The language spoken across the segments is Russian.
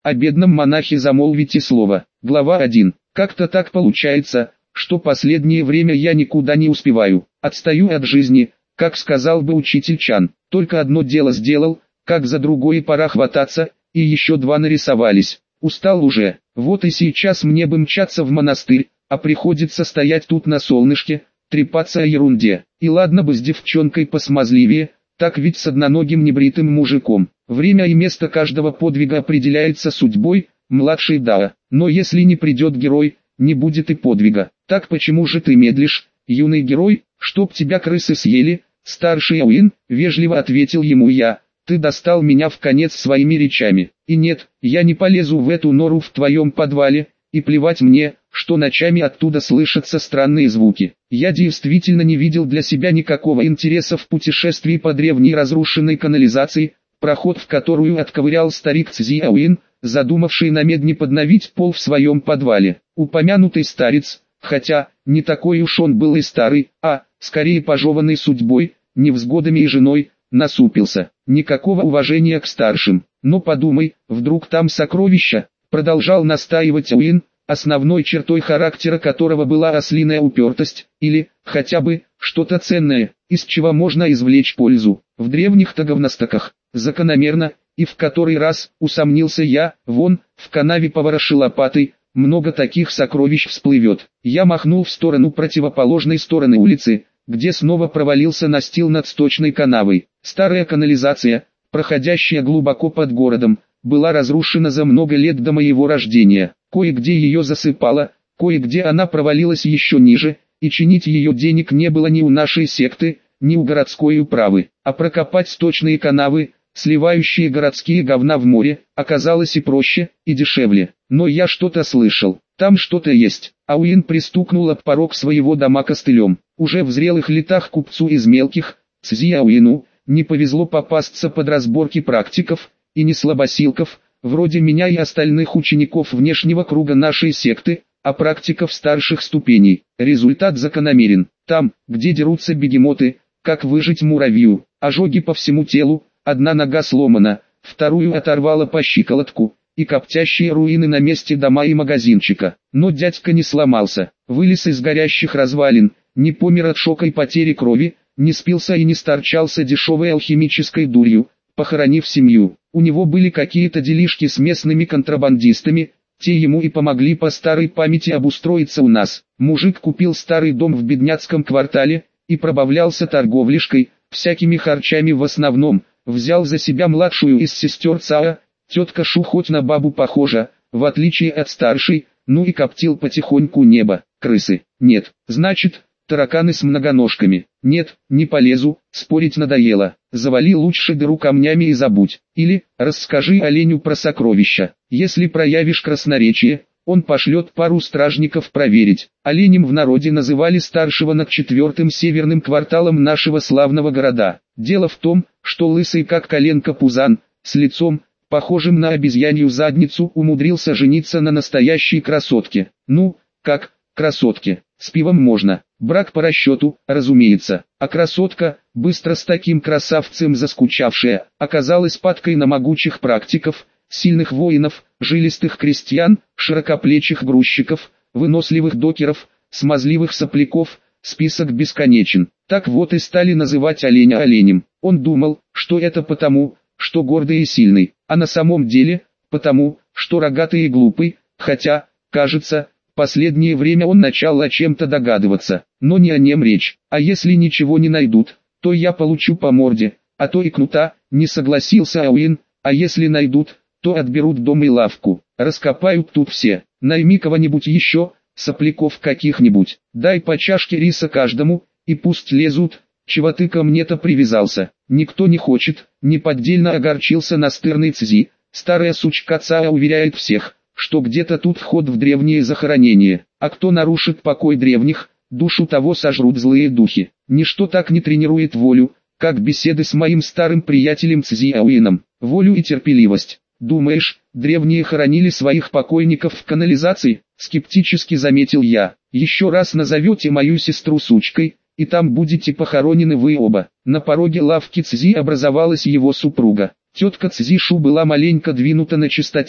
о бедном монахе замолвите слово. Глава 1. Как-то так получается, что последнее время я никуда не успеваю. Отстаю от жизни, как сказал бы учитель Чан. Только одно дело сделал, как за другое пора хвататься, и еще два нарисовались. Устал уже. Вот и сейчас мне бы мчаться в монастырь, а приходится стоять тут на солнышке, трепаться о ерунде. И ладно бы с девчонкой посмазливее, так ведь с одноногим небритым мужиком. Время и место каждого подвига определяется судьбой, младший да. Но если не придет герой, не будет и подвига. Так почему же ты медлишь, юный герой, чтоб тебя крысы съели? Старший Ауин, вежливо ответил ему я. Ты достал меня в конец своими речами. И нет, я не полезу в эту нору в твоем подвале, и плевать мне, что ночами оттуда слышатся странные звуки. Я действительно не видел для себя никакого интереса в путешествии по древней разрушенной канализации, проход в которую отковырял старик Цзи Ауин, задумавший на медне подновить пол в своем подвале. Упомянутый старец, хотя, не такой уж он был и старый, а, скорее пожеванный судьбой, невзгодами и женой, насупился. Никакого уважения к старшим. Но подумай, вдруг там сокровища, продолжал настаивать Уин, основной чертой характера которого была ослиная упертость, или, хотя бы, что-то ценное, из чего можно извлечь пользу. В древних-то говностоках, закономерно, и в который раз, усомнился я, вон, в канаве повороши лопатой, много таких сокровищ всплывет. Я махнул в сторону противоположной стороны улицы, где снова провалился настил над сточной канавой. Старая канализация, проходящая глубоко под городом, была разрушена за много лет до моего рождения. Кое-где ее засыпало, кое-где она провалилась еще ниже, и чинить ее денег не было ни у нашей секты, ни у городской управы. А прокопать сточные канавы, сливающие городские говна в море, оказалось и проще, и дешевле. Но я что-то слышал, там что-то есть. Ауин пристукнул об порог своего дома костылем. Уже в зрелых летах купцу из мелких, Цзи Ауину, не повезло попасться под разборки практиков, и не слабосилков, вроде меня и остальных учеников внешнего круга нашей секты, а практиков старших ступеней. Результат закономерен. Там, где дерутся бегемоты, как выжить муравью, ожоги по всему телу, одна нога сломана, вторую оторвало по щиколотку, и коптящие руины на месте дома и магазинчика. Но дядька не сломался, вылез из горящих развалин, не помер от шока и потери крови, не спился и не сторчался дешевой алхимической дурью, похоронив семью. У него были какие-то делишки с местными контрабандистами, те ему и помогли по старой памяти обустроиться у нас. Мужик купил старый дом в бедняцком квартале, и пробавлялся торговлишкой, всякими харчами в основном, взял за себя младшую из сестер Цаа, тетка Шу хоть на бабу похожа, в отличие от старшей, ну и коптил потихоньку небо. Крысы? Нет. Значит, тараканы с многоножками? Нет, не полезу, спорить надоело. Завали лучше дыру камнями и забудь. Или, расскажи оленю про сокровища. Если проявишь красноречие, он пошлет пару стражников проверить. Оленем в народе называли старшего над 4-м северным кварталом нашего славного города. Дело в том, что лысый как коленка пузан, с лицом, похожим на обезьянью задницу, умудрился жениться на настоящей красотке. Ну, как, красотке, с пивом можно, брак по расчету, разумеется. А красотка, быстро с таким красавцем заскучавшая, оказалась падкой на могучих практиков, сильных воинов, жилистых крестьян, широкоплечих грузчиков, выносливых докеров, смазливых сопляков, список бесконечен. Так вот и стали называть оленя оленем. Он думал, что это потому, что гордый и сильный, а на самом деле, потому, что рогатый и глупый, хотя, кажется, последнее время он начал о чем-то догадываться, но не о нем речь. А если ничего не найдут, то я получу по морде, а то и кнута, не согласился Ауин, а если найдут, то отберут дом и лавку, раскопают тут все, найми кого-нибудь еще, сопляков каких-нибудь, дай по чашке риса каждому, и пусть лезут, чего ты ко мне-то привязался, никто не хочет, неподдельно огорчился настырный Цзи, старая сучка Цаа уверяет всех, что где-то тут вход в древние захоронения, а кто нарушит покой древних, душу того сожрут злые духи. Ничто так не тренирует волю, как беседы с моим старым приятелем Цзи Ауином, волю и терпеливость. Думаешь, древние хоронили своих покойников в канализации? Скептически заметил я. Еще раз назовете мою сестру сучкой, и там будете похоронены вы оба. На пороге лавки Цзи образовалась его супруга. Тетка Цзи Шу была маленько двинута на чистоте,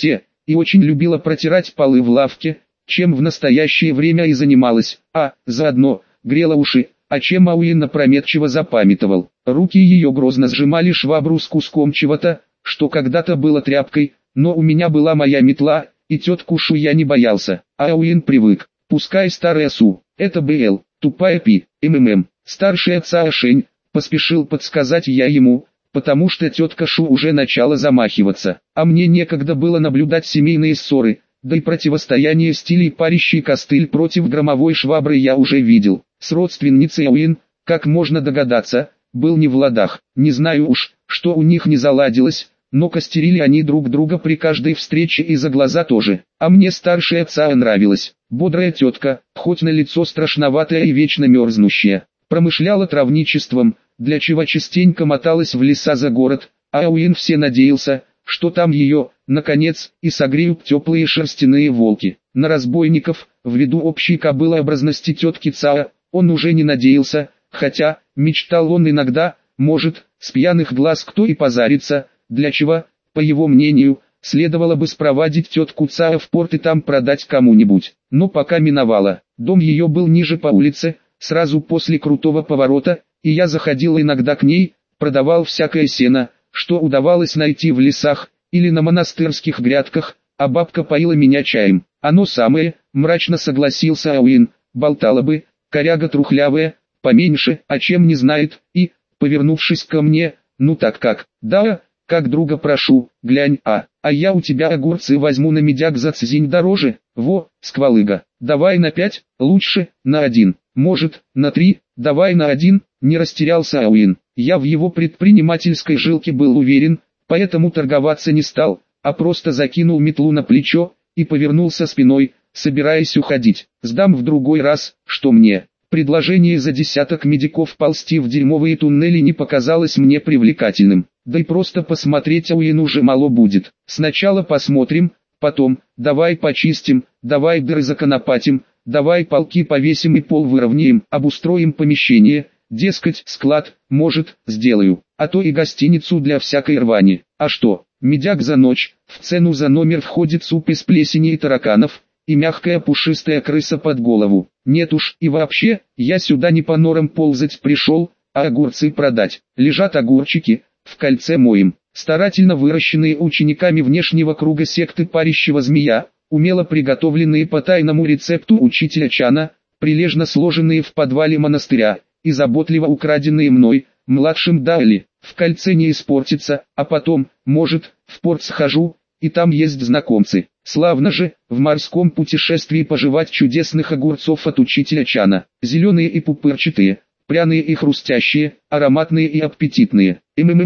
и очень любила протирать полы в лавке, чем в настоящее время и занималась, а заодно грела уши, о чем Ауин опрометчиво запамятовал. Руки ее грозно сжимали швабру с куском чего-то, что когда-то было тряпкой, но у меня была моя метла, и тетку Шу я не боялся, а Ауин привык. Пускай старая Су, это БЛ, тупая Пи, МММ, старшая Цао Шень, поспешил подсказать я ему, потому что тетка Шу уже начала замахиваться, а мне некогда было наблюдать семейные ссоры, да и противостояние стилей парящий костыль против громовой швабры я уже видел. С родственницей Ауин, как можно догадаться, был не в ладах. Не знаю уж, что у них не заладилось, но костерили они друг друга при каждой встрече и за глаза тоже. А мне старшая Цао нравилась. Бодрая тетка, хоть на лицо страшноватая и вечно мерзнущая. Промышляла травничеством, для чего частенько моталась в леса за город, а Ауин все надеялся, что там ее, наконец, и согреют теплые шерстяные волки. На разбойников, ввиду общей кобылообразности тетки Цао, он уже не надеялся, хотя, мечтал он иногда, может, с пьяных глаз кто и позарится, для чего, по его мнению, следовало бы спровадить тетку Цао в порт и там продать кому-нибудь. Но пока миновало, дом ее был ниже по улице, сразу после крутого поворота, и я заходил иногда к ней, продавал всякое сено, что удавалось найти в лесах, или на монастырских грядках, а бабка поила меня чаем. Оно самое, мрачно согласился Ауин, болтала бы, коряга трухлявая, поменьше, о чем не знает, и, повернувшись ко мне, ну так как, да, как друга прошу, глянь, а я у тебя огурцы возьму на медяк за цзинь дороже, во, сквалыга, давай на 5, лучше, на 1, может, на 3, давай на 1, не растерялся Ауин. Я в его предпринимательской жилке был уверен, поэтому торговаться не стал, а просто закинул метлу на плечо, и повернулся спиной, собираясь уходить. Сдам в другой раз, что мне. Предложение за десяток медиков ползти в дерьмовые туннели не показалось мне привлекательным. Да и просто посмотреть Ауин уже мало будет. Сначала посмотрим, потом, давай почистим, давай дыры законопатим, давай полки повесим и пол выровняем, обустроим помещение. Дескать, склад, может, сделаю, а то и гостиницу для всякой рвани. А что, медяк за ночь, в цену за номер входит суп из плесени и тараканов, и мягкая пушистая крыса под голову. Нет уж, и вообще, я сюда не по норам ползать пришел, а огурцы продать. Лежат огурчики, в кольце моим, старательно выращенные учениками внешнего круга секты парящего змея, умело приготовленные по тайному рецепту учителя Чана, прилежно сложенные в подвале монастыря, и заботливо украденные мной, младшим Дайли, в кольце не испортится, а потом, может, в порт схожу, и там есть знакомцы. Славно же, в морском путешествии пожевать чудесных огурцов от учителя Чана, зеленые и пупырчатые, пряные и хрустящие, ароматные и аппетитные.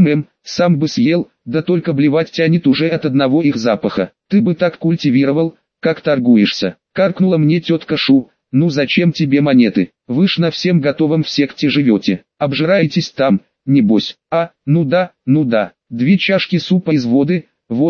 Сам бы съел, да только блевать тянет уже от одного их запаха. Ты бы так культивировал, как торгуешься. Каркнула мне тетка Шу. Ну зачем тебе монеты? Вы ж на всем готовом в секте живете. Обжираетесь там, небось. Ну да. 2 чашки супа из воды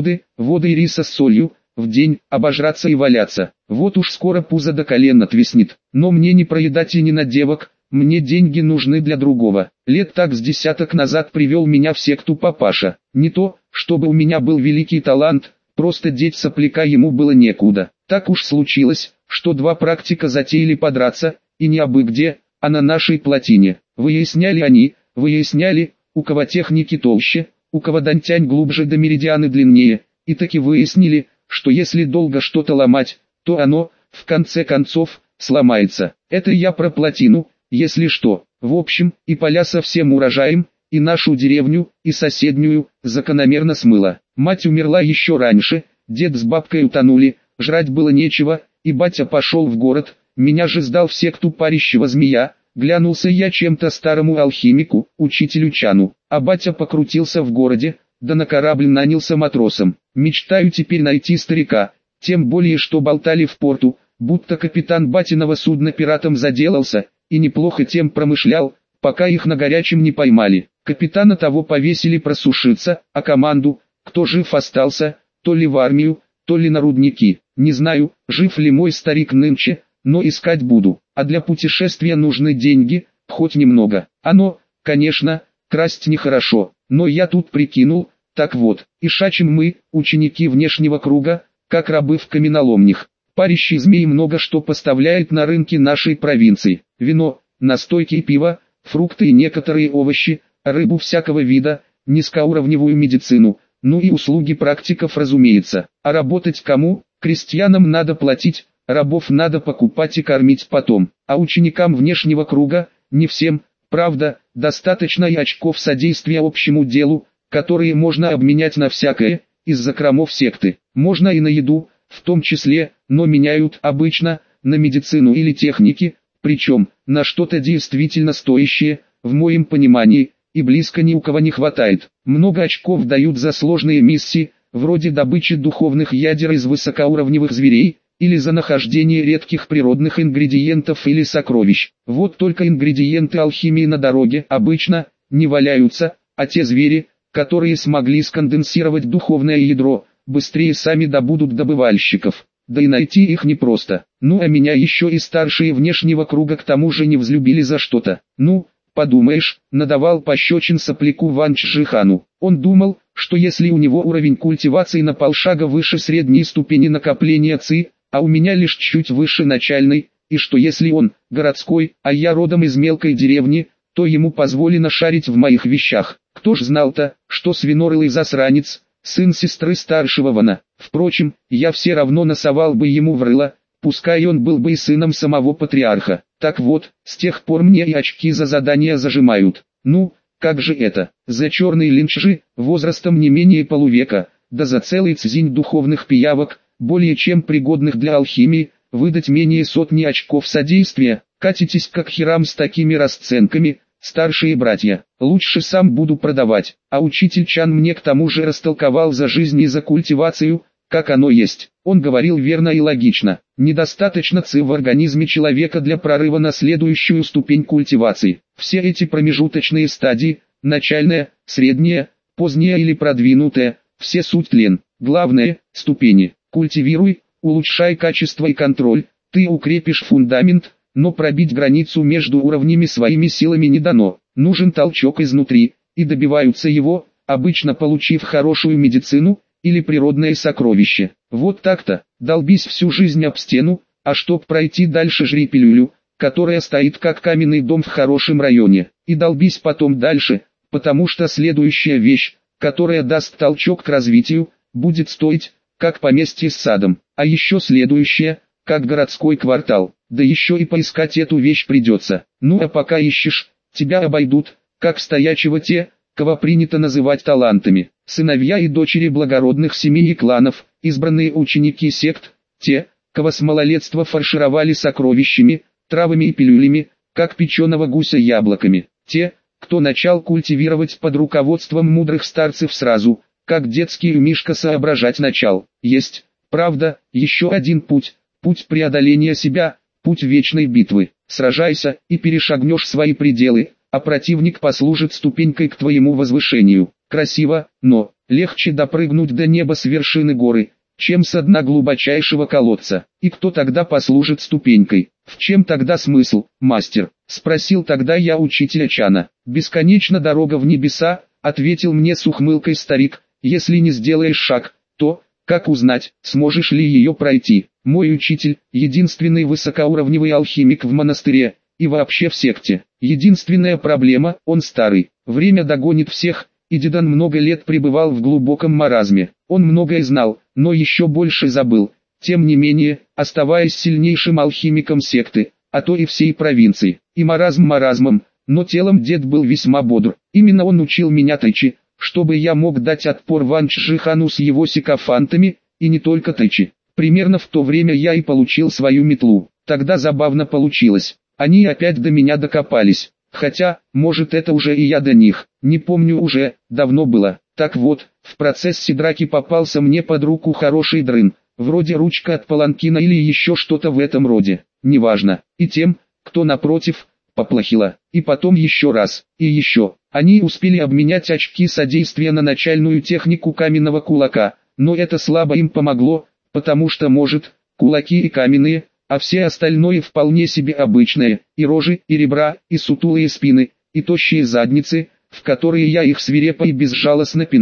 и риса с солью, в день, обожраться и валяться. Вот уж скоро пузо до колен отвиснет. Но мне не проедать и не на девок, мне деньги нужны для другого. Лет так с десяток назад привел меня в секту папаша. Не то, чтобы у меня был великий талант, просто деть сопляка ему было некуда. Так уж случилось, что 2 практика затеяли подраться, и не абы где, а на нашей плотине. Выясняли, у кого техники толще, у кого дантянь глубже да меридианы длиннее, и таки выяснили, что если долго что-то ломать, то оно, в конце концов, сломается. Это я про плотину, если что. В общем, и поля со всем урожаем, и нашу деревню, и соседнюю, закономерно смыло. Мать умерла еще раньше, дед с бабкой утонули, жрать было нечего, и батя пошел в город, меня же сдал в секту парящего змея. Глянулся я чем-то старому алхимику, учителю Чану, а батя покрутился в городе, да на корабль нанялся матросом. Мечтаю теперь найти старика, тем более что болтали в порту, будто капитан батиного судна пиратом заделался, и неплохо тем промышлял, пока их на горячем не поймали. Капитана того повесили просушиться, а команду, кто жив остался, то ли в армию, то ли на рудники. Не знаю, жив ли мой старик нынче, но искать буду. А для путешествия нужны деньги, хоть немного. Оно, конечно, красть нехорошо, но я тут прикинул, так вот, и шачим мы, ученики внешнего круга, как рабы в каменоломнях. Парящий змей много что поставляет на рынки нашей провинции. Вино, настойки и пиво, фрукты и некоторые овощи, рыбу всякого вида, низкоуровневую медицину, ну и услуги практиков, разумеется. А работать кому? Крестьянам надо платить, рабов надо покупать и кормить потом. А ученикам внешнего круга, не всем, правда, достаточно и очков содействия общему делу, которые можно обменять на всякое, из закромов секты. Можно и на еду, в том числе, но меняют обычно на медицину или техники, причем на что-то действительно стоящее, в моем понимании, и близко ни у кого не хватает. Много очков дают за сложные миссии, вроде добычи духовных ядер из высокоуровневых зверей, или за нахождение редких природных ингредиентов или сокровищ. Вот только ингредиенты алхимии на дороге обычно не валяются, а те звери, которые смогли сконденсировать духовное ядро, быстрее сами добудут добывальщиков. Да и найти их непросто. Ну а меня еще и старшие внешнего круга к тому же не взлюбили за что-то. Ну, подумаешь, надавал пощечин сопляку Ван Чжихану. Он думал, что если у него уровень культивации на полшага выше средней ступени накопления ци, а у меня лишь чуть выше начальной, и что если он городской, а я родом из мелкой деревни, то ему позволено шарить в моих вещах. Кто ж знал-то, что свинорылый засранец, сын сестры старшего Вана. Впрочем, я все равно насовал бы ему в рыло, пускай он был бы и сыном самого патриарха. Так вот, с тех пор мне и очки за задания зажимают. Ну, как же это? За черный линч же, возрастом не менее полувека, да за целый цзинь духовных пиявок, более чем пригодных для алхимии, выдать менее сотни очков содействия. Катитесь как херам с такими расценками, старшие братья. Лучше сам буду продавать, а учитель Чан мне к тому же растолковал за жизнь и за культивацию, как оно есть. Он говорил верно и логично. Недостаточно ци в организме человека для прорыва на следующую ступень культивации. Все эти промежуточные стадии, начальная, средняя, поздняя или продвинутая, все суть тлен. Главное, ступени. Культивируй, улучшай качество и контроль, ты укрепишь фундамент, но пробить границу между уровнями своими силами не дано. Нужен толчок изнутри, и добиваются его, обычно получив хорошую медицину, или природное сокровище. Вот так-то, долбись всю жизнь об стену, а чтоб пройти дальше жри пилюлю, которая стоит как каменный дом в хорошем районе, и долбись потом дальше, потому что следующая вещь, которая даст толчок к развитию, будет стоить, как поместье с садом, а еще следующая, как городской квартал, да еще и поискать эту вещь придется. Ну а пока ищешь, тебя обойдут, как стоячего те, кого принято называть талантами, сыновья и дочери благородных семей и кланов, избранные ученики сект, те, кого с малолетства фаршировали сокровищами, травами и пилюлями, как печеного гуся яблоками, те, кто начал культивировать под руководством мудрых старцев сразу, как детский Мишка соображать начал. Есть, правда, еще один путь, путь преодоления себя, путь вечной битвы. Сражайся и перешагнешь свои пределы, а противник послужит ступенькой к твоему возвышению. Красиво, но легче допрыгнуть до неба с вершины горы, чем со дна глубочайшего колодца. И кто тогда послужит ступенькой? В чем тогда смысл, мастер? Спросил тогда я учителя Чана. Бесконечна дорога в небеса, ответил мне с ухмылкой старик. Если не сделаешь шаг, то, как узнать, сможешь ли ее пройти? Мой учитель, единственный высокоуровневый алхимик в монастыре, и вообще в секте. Единственная проблема, он старый, время догонит всех, и Дедан много лет пребывал в глубоком маразме. Он многое знал, но еще больше забыл. Тем не менее, оставаясь сильнейшим алхимиком секты, а то и всей провинции. И маразм маразмом, но телом дед был весьма бодр. Именно он учил меня тайчи, чтобы я мог дать отпор Ван Чжихану с его сикофантами, и не только тайчи. Примерно в то время я и получил свою метлу. Тогда забавно получилось. Они опять до меня докопались. Хотя, может это уже и я до них, не помню уже, давно было. Так вот, в процессе драки попался мне под руку хороший дрын, вроде ручка от паланкина или еще что-то в этом роде, неважно. И тем, кто напротив, поплохело. И потом еще раз, и еще. Они успели обменять очки содействия на начальную технику каменного кулака, но это слабо им помогло, потому что может, кулаки и каменные, а все остальное вполне себе обычное, и рожи, и ребра, и сутулые спины, и тощие задницы, в которые я их свирепо и безжалостно пинал.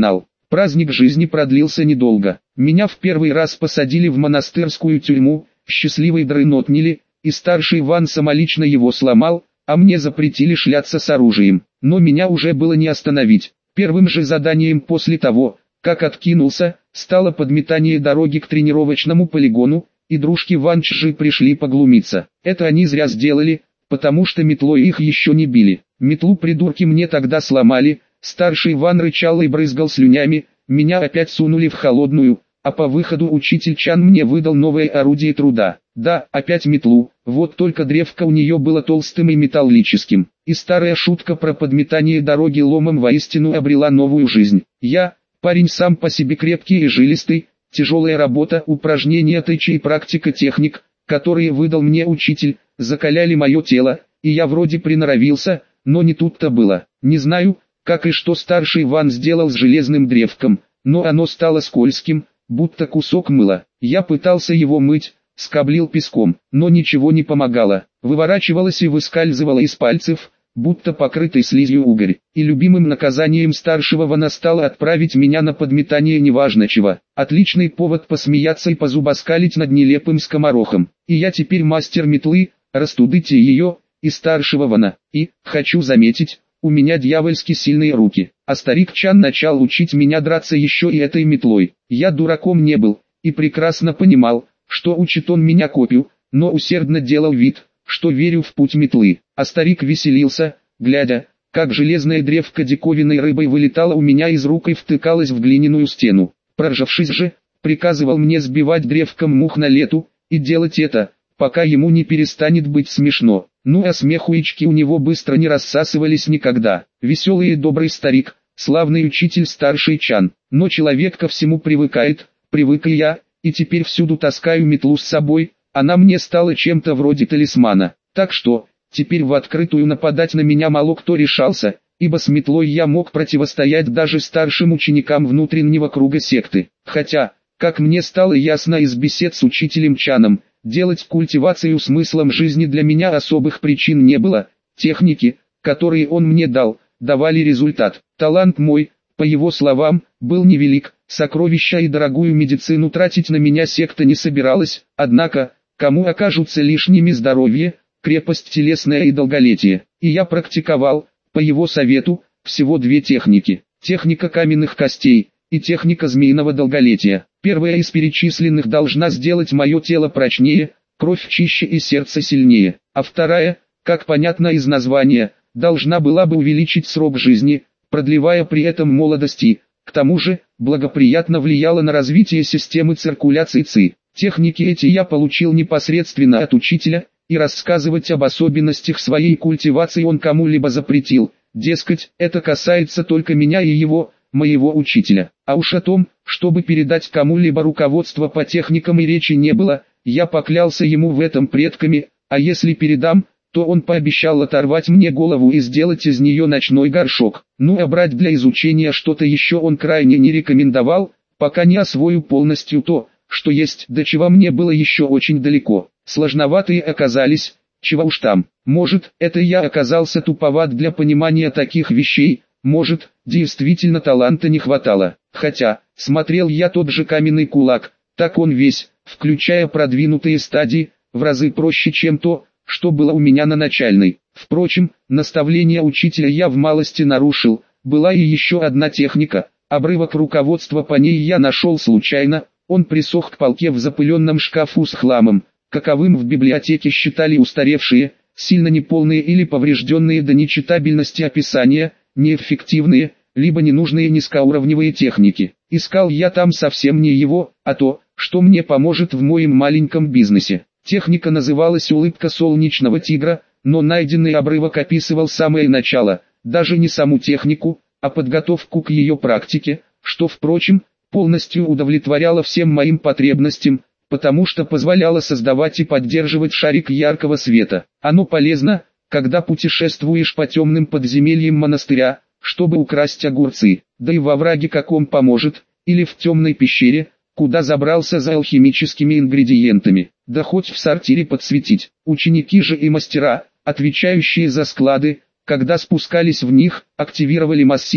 Праздник жизни продлился недолго. Меня в первый раз посадили в монастырскую тюрьму, счастливый дрын отняли, и старший Иван самолично его сломал, а мне запретили шляться с оружием. Но меня уже было не остановить. Первым же заданием после того, как откинулся, стало подметание дороги к тренировочному полигону, и дружки Ванчжи пришли поглумиться. Это они зря сделали, потому что метлой их еще не били. Метлу придурки мне тогда сломали, старший Иван рычал и брызгал слюнями, меня опять сунули в холодную, а по выходу учитель Чан мне выдал новое орудие труда. Да, опять метлу, вот только древко у нее было толстым и металлическим. И старая шутка про подметание дороги ломом воистину обрела новую жизнь. Я, парень сам по себе крепкий и жилистый, тяжелая работа, упражнения тычи и практика техник, которые выдал мне учитель, закаляли мое тело, и я вроде приноровился, но не тут-то было. Не знаю, как и что старший Иван сделал с железным древком, но оно стало скользким, будто кусок мыла. Я пытался его мыть, скоблил песком, но ничего не помогало. Выворачивалось и выскальзывало из пальцев, будто покрытый слизью угорь. И любимым наказанием старшего Вана стало отправить меня на подметание неважно чего. Отличный повод посмеяться и позубоскалить над нелепым скоморохом. И я теперь мастер метлы, растудите ее, и старшего Вана. И, хочу заметить, у меня дьявольски сильные руки. А старик Чан начал учить меня драться еще и этой метлой. Я дураком не был, и прекрасно понимал, что учит он меня копию, но усердно делал вид, что верю в путь метлы. А старик веселился, глядя, как железная древко диковинной рыбой вылетала у меня из рук и втыкалась в глиняную стену. Проржавшись же, приказывал мне сбивать древком мух на лету, и делать это, пока ему не перестанет быть смешно. Ну а смехуечки у него быстро не рассасывались никогда. Веселый и добрый старик, славный учитель старший Чан. Но человек ко всему привыкает, привык и я, и теперь всюду таскаю метлу с собой, она мне стала чем-то вроде талисмана. Так что, теперь в открытую нападать на меня мало кто решался, ибо с метлой я мог противостоять даже старшим ученикам внутреннего круга секты. Хотя, как мне стало ясно из бесед с учителем Чаном, делать культивацию смыслом жизни для меня особых причин не было. Техники, которые он мне дал, давали результат. Талант мой, по его словам, был невелик, сокровища и дорогую медицину тратить на меня секта не собиралась, однако, кому окажутся лишними здоровье, крепость телесная и долголетие. И я практиковал, по его совету, всего две техники. Техника каменных костей и техника змеиного долголетия. Первая из перечисленных должна сделать мое тело прочнее, кровь чище и сердце сильнее. А вторая, как понятно из названия, должна была бы увеличить срок жизни, продлевая при этом молодость. К тому же, благоприятно влияла на развитие системы циркуляции ЦИ. Техники эти я получил непосредственно от учителя, и рассказывать об особенностях своей культивации он кому-либо запретил. Дескать, это касается только меня и его, моего учителя. А уж о том, чтобы передать кому-либо руководство по техникам и речи не было, я поклялся ему в этом предками, а если передам, то он пообещал оторвать мне голову и сделать из нее ночной горшок. Ну а брать для изучения что-то еще он крайне не рекомендовал, пока не освою полностью то, что есть, до чего мне было еще очень далеко. Сложноватые оказались, чего уж там. Может, это я оказался туповат для понимания таких вещей, может, действительно таланта не хватало. Хотя, смотрел я тот же каменный кулак, так он весь, включая продвинутые стадии, в разы проще, чем то, что было у меня на начальной. Впрочем, наставление учителя я в малости нарушил. Была и еще одна техника, обрывок руководства по ней я нашел случайно, он присох к полке в запыленном шкафу с хламом, каковым в библиотеке считали устаревшие, сильно неполные или поврежденные до нечитабельности описания, неэффективные, либо ненужные низкоуровневые техники. Искал я там совсем не его, а то, что мне поможет в моем маленьком бизнесе. Техника называлась «Улыбка солнечного тигра», но найденный обрывок описывал самое начало, даже не саму технику, а подготовку к ее практике, что, впрочем, полностью удовлетворяло всем моим потребностям, потому что позволяло создавать и поддерживать шарик яркого света. Оно полезно, когда путешествуешь по темным подземельям монастыря, чтобы украсть огурцы, да и во враге каком поможет, или в темной пещере, куда забрался за алхимическими ингредиентами, да хоть в сортире подсветить. Ученики же и мастера, отвечающие за склады, когда спускались в них, активировали массив,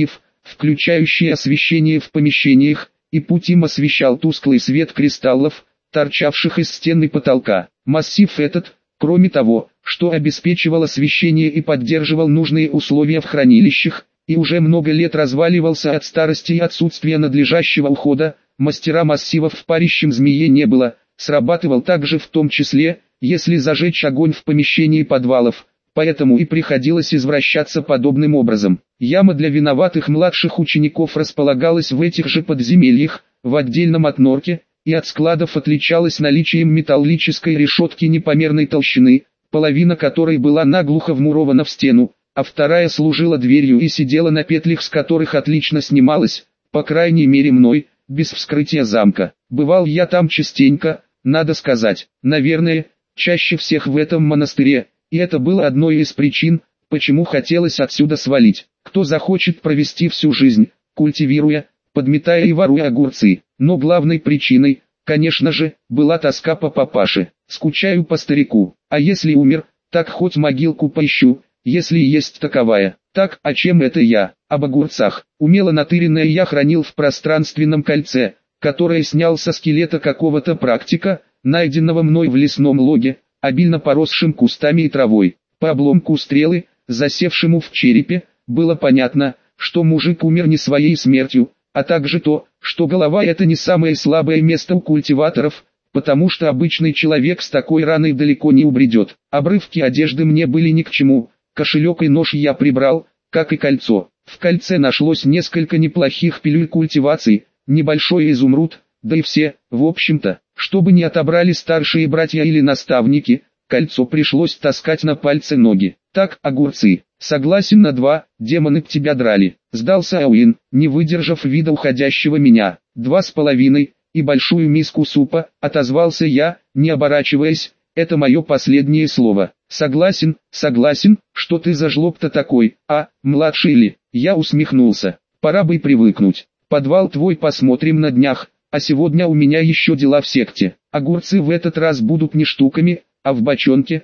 включающие освещение в помещениях, и путь им освещал тусклый свет кристаллов, торчавших из стен и потолка. Массив этот, кроме того, что обеспечивал освещение и поддерживал нужные условия в хранилищах, и уже много лет разваливался от старости и отсутствия надлежащего ухода, мастера массивов в парящем змее не было, срабатывал также в том числе, если зажечь огонь в помещении подвалов, поэтому и приходилось извращаться подобным образом. Яма для виноватых младших учеников располагалась в этих же подземельях, в отдельном от норки, и от складов отличалась наличием металлической решетки непомерной толщины, половина которой была наглухо вмурована в стену, а вторая служила дверью и сидела на петлях, с которых отлично снималась, по крайней мере мной, без вскрытия замка. Бывал я там частенько, надо сказать, наверное, чаще всех в этом монастыре, и это было одной из причин, почему хотелось отсюда свалить. Кто захочет провести всю жизнь, культивируя, подметая и воруя огурцы, но главной причиной, конечно же, была тоска по папаше. Скучаю по старику, а если умер, так хоть могилку поищу, если есть таковая. Так, а чем это я? Об огурцах. Умело натыренное я хранил в пространственном кольце, которое снял со скелета какого-то практика, найденного мной в лесном логе, обильно поросшим кустами и травой. По обломку стрелы, засевшему в черепе, было понятно, что мужик умер не своей смертью, а также то, что голова — это не самое слабое место у культиваторов, потому что обычный человек с такой раной далеко не убредет. Обрывки одежды мне были ни к чему, кошелек и нож я прибрал, как и кольцо. В кольце нашлось несколько неплохих пилюль культивации, небольшой изумруд, да и все, в общем-то, чтобы не отобрали старшие братья или наставники, кольцо пришлось таскать на пальцы ноги. Так, огурцы. Согласен на 2, демоны б тебя драли. Сдался Ауин, не выдержав вида уходящего меня. 2,5, и большую миску супа, отозвался я, не оборачиваясь, это мое последнее слово. Согласен, что ты за жлоб-то такой, младший ли? Я усмехнулся. Пора бы привыкнуть. Подвал твой посмотрим на днях, а сегодня у меня еще дела в секте. Огурцы в этот раз будут не штуками, а в бочонке,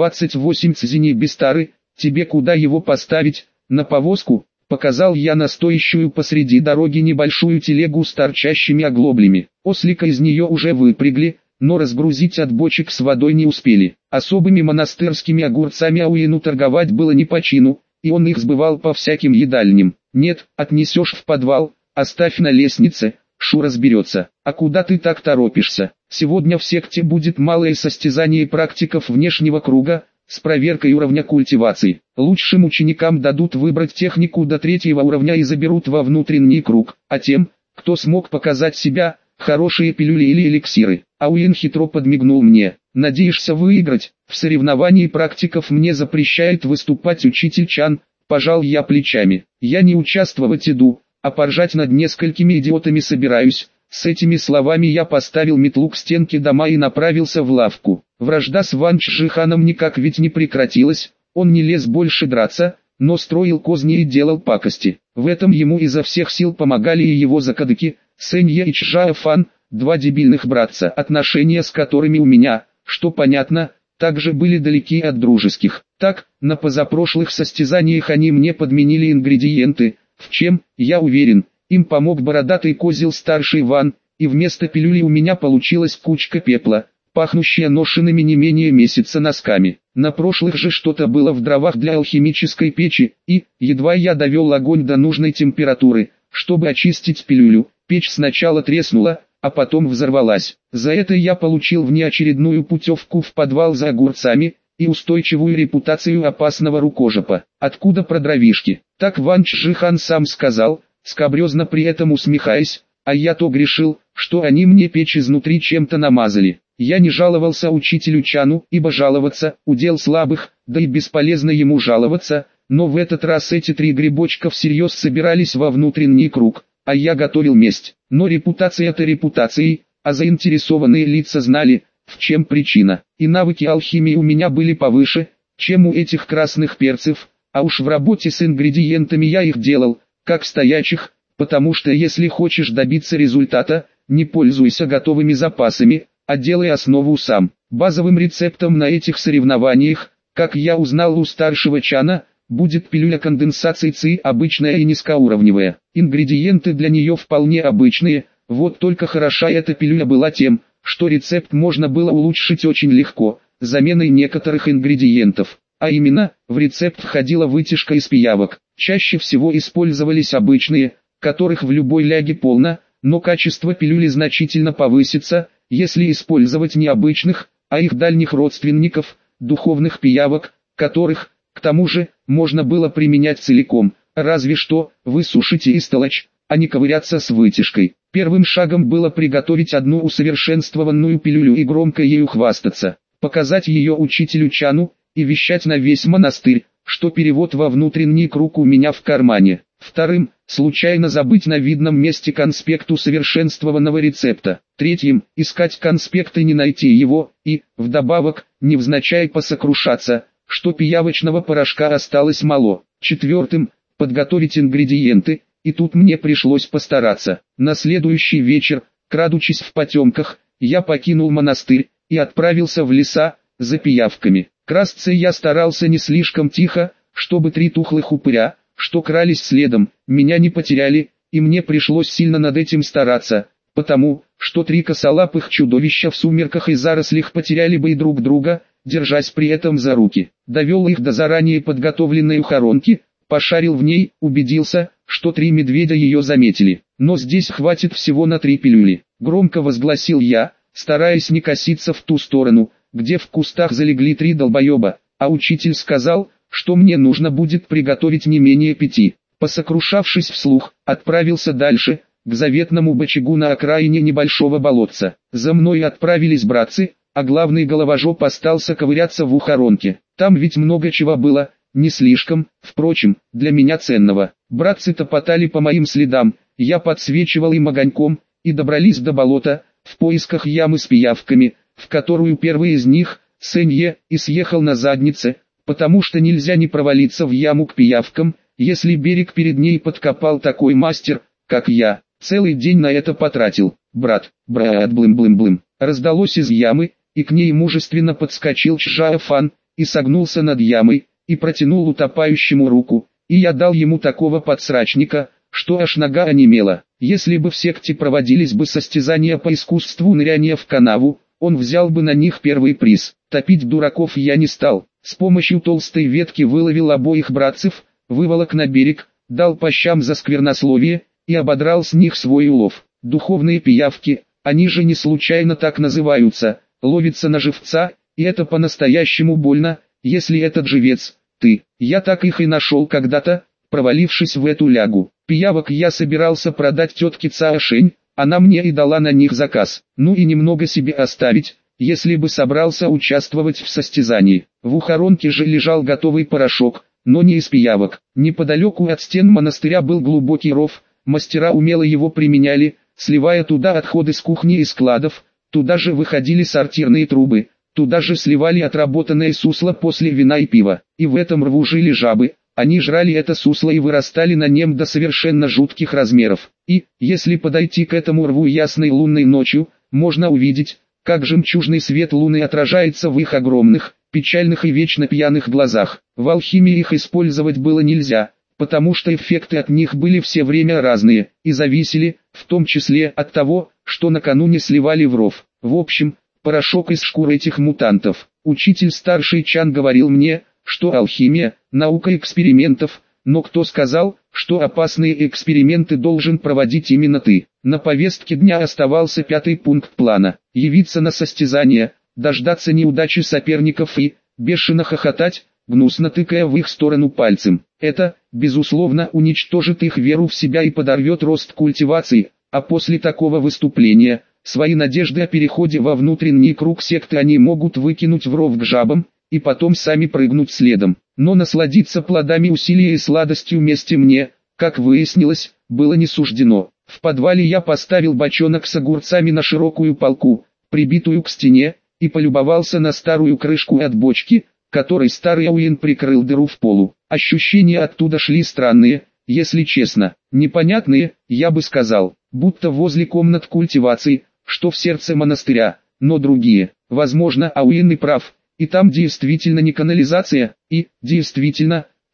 28 цзиней бестары. Тебе куда его поставить? На повозку? Показал я на стоящую посреди дороги небольшую телегу с торчащими оглоблями. Ослика из нее уже выпрягли, но разгрузить от бочек с водой не успели. Особыми монастырскими огурцами Ауину торговать было не по чину, и он их сбывал по всяким едальням. Нет, отнесешь в подвал, оставь на лестнице, Шу разберется. А куда ты так торопишься? Сегодня в секте будет малое состязание практиков внешнего круга, с проверкой уровня культивации. Лучшим ученикам дадут выбрать технику до 3-го уровня и заберут во внутренний круг, а тем, кто смог показать себя, хорошие пилюли или эликсиры. Ауин хитро подмигнул мне. Надеешься выиграть? В соревновании практиков мне запрещает выступать учитель Чан, пожал я плечами. Я не участвовать иду, а поржать над несколькими идиотами собираюсь. С этими словами я поставил метлу к стенке дома и направился в лавку. Вражда с Ван Чжиханом никак ведь не прекратилась, он не лез больше драться, но строил козни и делал пакости. В этом ему изо всех сил помогали и его закадыки, Сэнья и Чжао Фан, 2 дебильных братца, отношения с которыми у меня, что понятно, также были далеки от дружеских. Так, на позапрошлых состязаниях они мне подменили ингредиенты, в чем, я уверен, им помог бородатый козел старший Ван, и вместо пилюли у меня получилась кучка пепла, пахнущая ношенными не менее месяца носками. На прошлых же что-то было в дровах для алхимической печи, и, едва я довел огонь до нужной температуры, чтобы очистить пилюлю, печь сначала треснула, а потом взорвалась. За это я получил внеочередную путевку в подвал за огурцами, и устойчивую репутацию опасного рукожопа. Откуда про дровишки? Так Ван Чжихан сам сказал, скабрезно при этом усмехаясь, а я то грешил, что они мне печь изнутри чем-то намазали. Я не жаловался учителю Чану, ибо жаловаться – удел слабых, да и бесполезно ему жаловаться, но в этот раз эти 3 грибочка всерьез собирались во внутренний круг, а я готовил месть. Но репутация-то репутацией, а заинтересованные лица знали, в чем причина. И навыки алхимии у меня были повыше, чем у этих красных перцев, а уж в работе с ингредиентами я их делал, как стоячих, потому что если хочешь добиться результата, не пользуйся готовыми запасами, а делай основу сам. Базовым рецептом на этих соревнованиях, как я узнал у старшего Чана, будет пилюля конденсации ЦИ обычная и низкоуровневая. Ингредиенты для нее вполне обычные, вот только хороша эта пилюля была тем, что рецепт можно было улучшить очень легко, заменой некоторых ингредиентов. А именно, в рецепт входила вытяжка из пиявок. Чаще всего использовались обычные, которых в любой ляге полно, но качество пилюли значительно повысится, если использовать не обычных, а их дальних родственников, духовных пиявок, которых, к тому же, можно было применять целиком, разве что высушить и истолочь, а не ковыряться с вытяжкой. Первым шагом было приготовить одну усовершенствованную пилюлю и громко ею хвастаться, показать ее учителю Чану и вещать на весь монастырь, что перевод во внутренний круг у меня в кармане. Вторым, случайно забыть на видном месте конспект усовершенствованного рецепта. Третьим, искать конспект и не найти его, и, вдобавок, невзначай посокрушаться, что пиявочного порошка осталось мало. Четвертым, подготовить ингредиенты, и тут мне пришлось постараться. На следующий вечер, крадучись в потемках, я покинул монастырь и отправился в леса за пиявками. Красться я старался не слишком тихо, чтобы три тухлых упыря, что крались следом, меня не потеряли, и мне пришлось сильно над этим стараться, потому, что три косолапых чудовища в сумерках и зарослях потеряли бы и друг друга, держась при этом за руки. Довел их до заранее подготовленной ухоронки, пошарил в ней, убедился, что три медведя ее заметили. Но здесь хватит всего на 3 пилюли. Громко возгласил я, стараясь не коситься в ту сторону, где в кустах залегли 3 долбоеба, а учитель сказал, что мне нужно будет приготовить не менее 5. Посокрушавшись вслух, отправился дальше, к заветному бочагу на окраине небольшого болотца. За мной отправились братцы, а главный головожоп остался ковыряться в ухоронке. Там ведь много чего было, не слишком, впрочем, для меня ценного. Братцы топотали по моим следам, я подсвечивал им огоньком, и добрались до болота, в поисках ямы с пиявками, в которую первый из них, Сенье, и съехал на заднице, потому что нельзя не провалиться в яму к пиявкам, если берег перед ней подкопал такой мастер, как я. Целый день на это потратил. Брат, блым-блым-блым, раздалось из ямы, и к ней мужественно подскочил Чжаофан, и согнулся над ямой, и протянул утопающему руку, и я дал ему такого подсрачника, что аж нога онемела. Если бы в секте проводились бы состязания по искусству ныряния в канаву, он взял бы на них первый приз. Топить дураков я не стал, с помощью толстой ветки выловил обоих братцев, выволок на берег, дал по щам за сквернословие, и ободрал с них свой улов. Духовные пиявки, они же не случайно так называются, ловится на живца, и это по-настоящему больно, если этот живец – ты. Я так их и нашел когда-то, провалившись в эту лягу. Пиявок я собирался продать тетке Цаошень, она мне и дала на них заказ. Ну и немного себе оставить, если бы собрался участвовать в состязании. В ухоронке же лежал готовый порошок, но не из пиявок. Неподалеку от стен монастыря был глубокий ров, мастера умело его применяли, сливая туда отходы с кухни и складов, туда же выходили сортирные трубы. Туда же сливали отработанное сусло после вина и пива. И в этом рву жили жабы, они жрали это сусло и вырастали на нем до совершенно жутких размеров. И, если подойти к этому рву ясной лунной ночью, можно увидеть, как жемчужный свет луны отражается в их огромных, печальных и вечно пьяных глазах. В алхимии их использовать было нельзя, потому что эффекты от них были все время разные, и зависели, в том числе, от того, что накануне сливали в ров. В общем, порошок из шкур этих мутантов. Учитель старший Чан говорил мне, что алхимия – наука экспериментов, но кто сказал, что опасные эксперименты должен проводить именно ты? На повестке дня оставался 5-й пункт плана – явиться на состязание, дождаться неудачи соперников и, бешено хохотать, гнусно тыкая в их сторону пальцем. Это, безусловно, уничтожит их веру в себя и подорвет рост культивации, а после такого выступления – свои надежды о переходе во внутренний круг секты они могут выкинуть в ров к жабам, и потом сами прыгнуть следом. Но насладиться плодами усилия и сладостью вместе мне, как выяснилось, было не суждено. В подвале я поставил бочонок с огурцами на широкую полку, прибитую к стене, и полюбовался на старую крышку от бочки, которой старый Ауин прикрыл дыру в полу. Ощущения оттуда шли странные, если честно, непонятные, я бы сказал, будто возле комнат культивации, что в сердце монастыря, но другие. Возможно, Ауин и прав, и там действительно не канализация, и, действительно,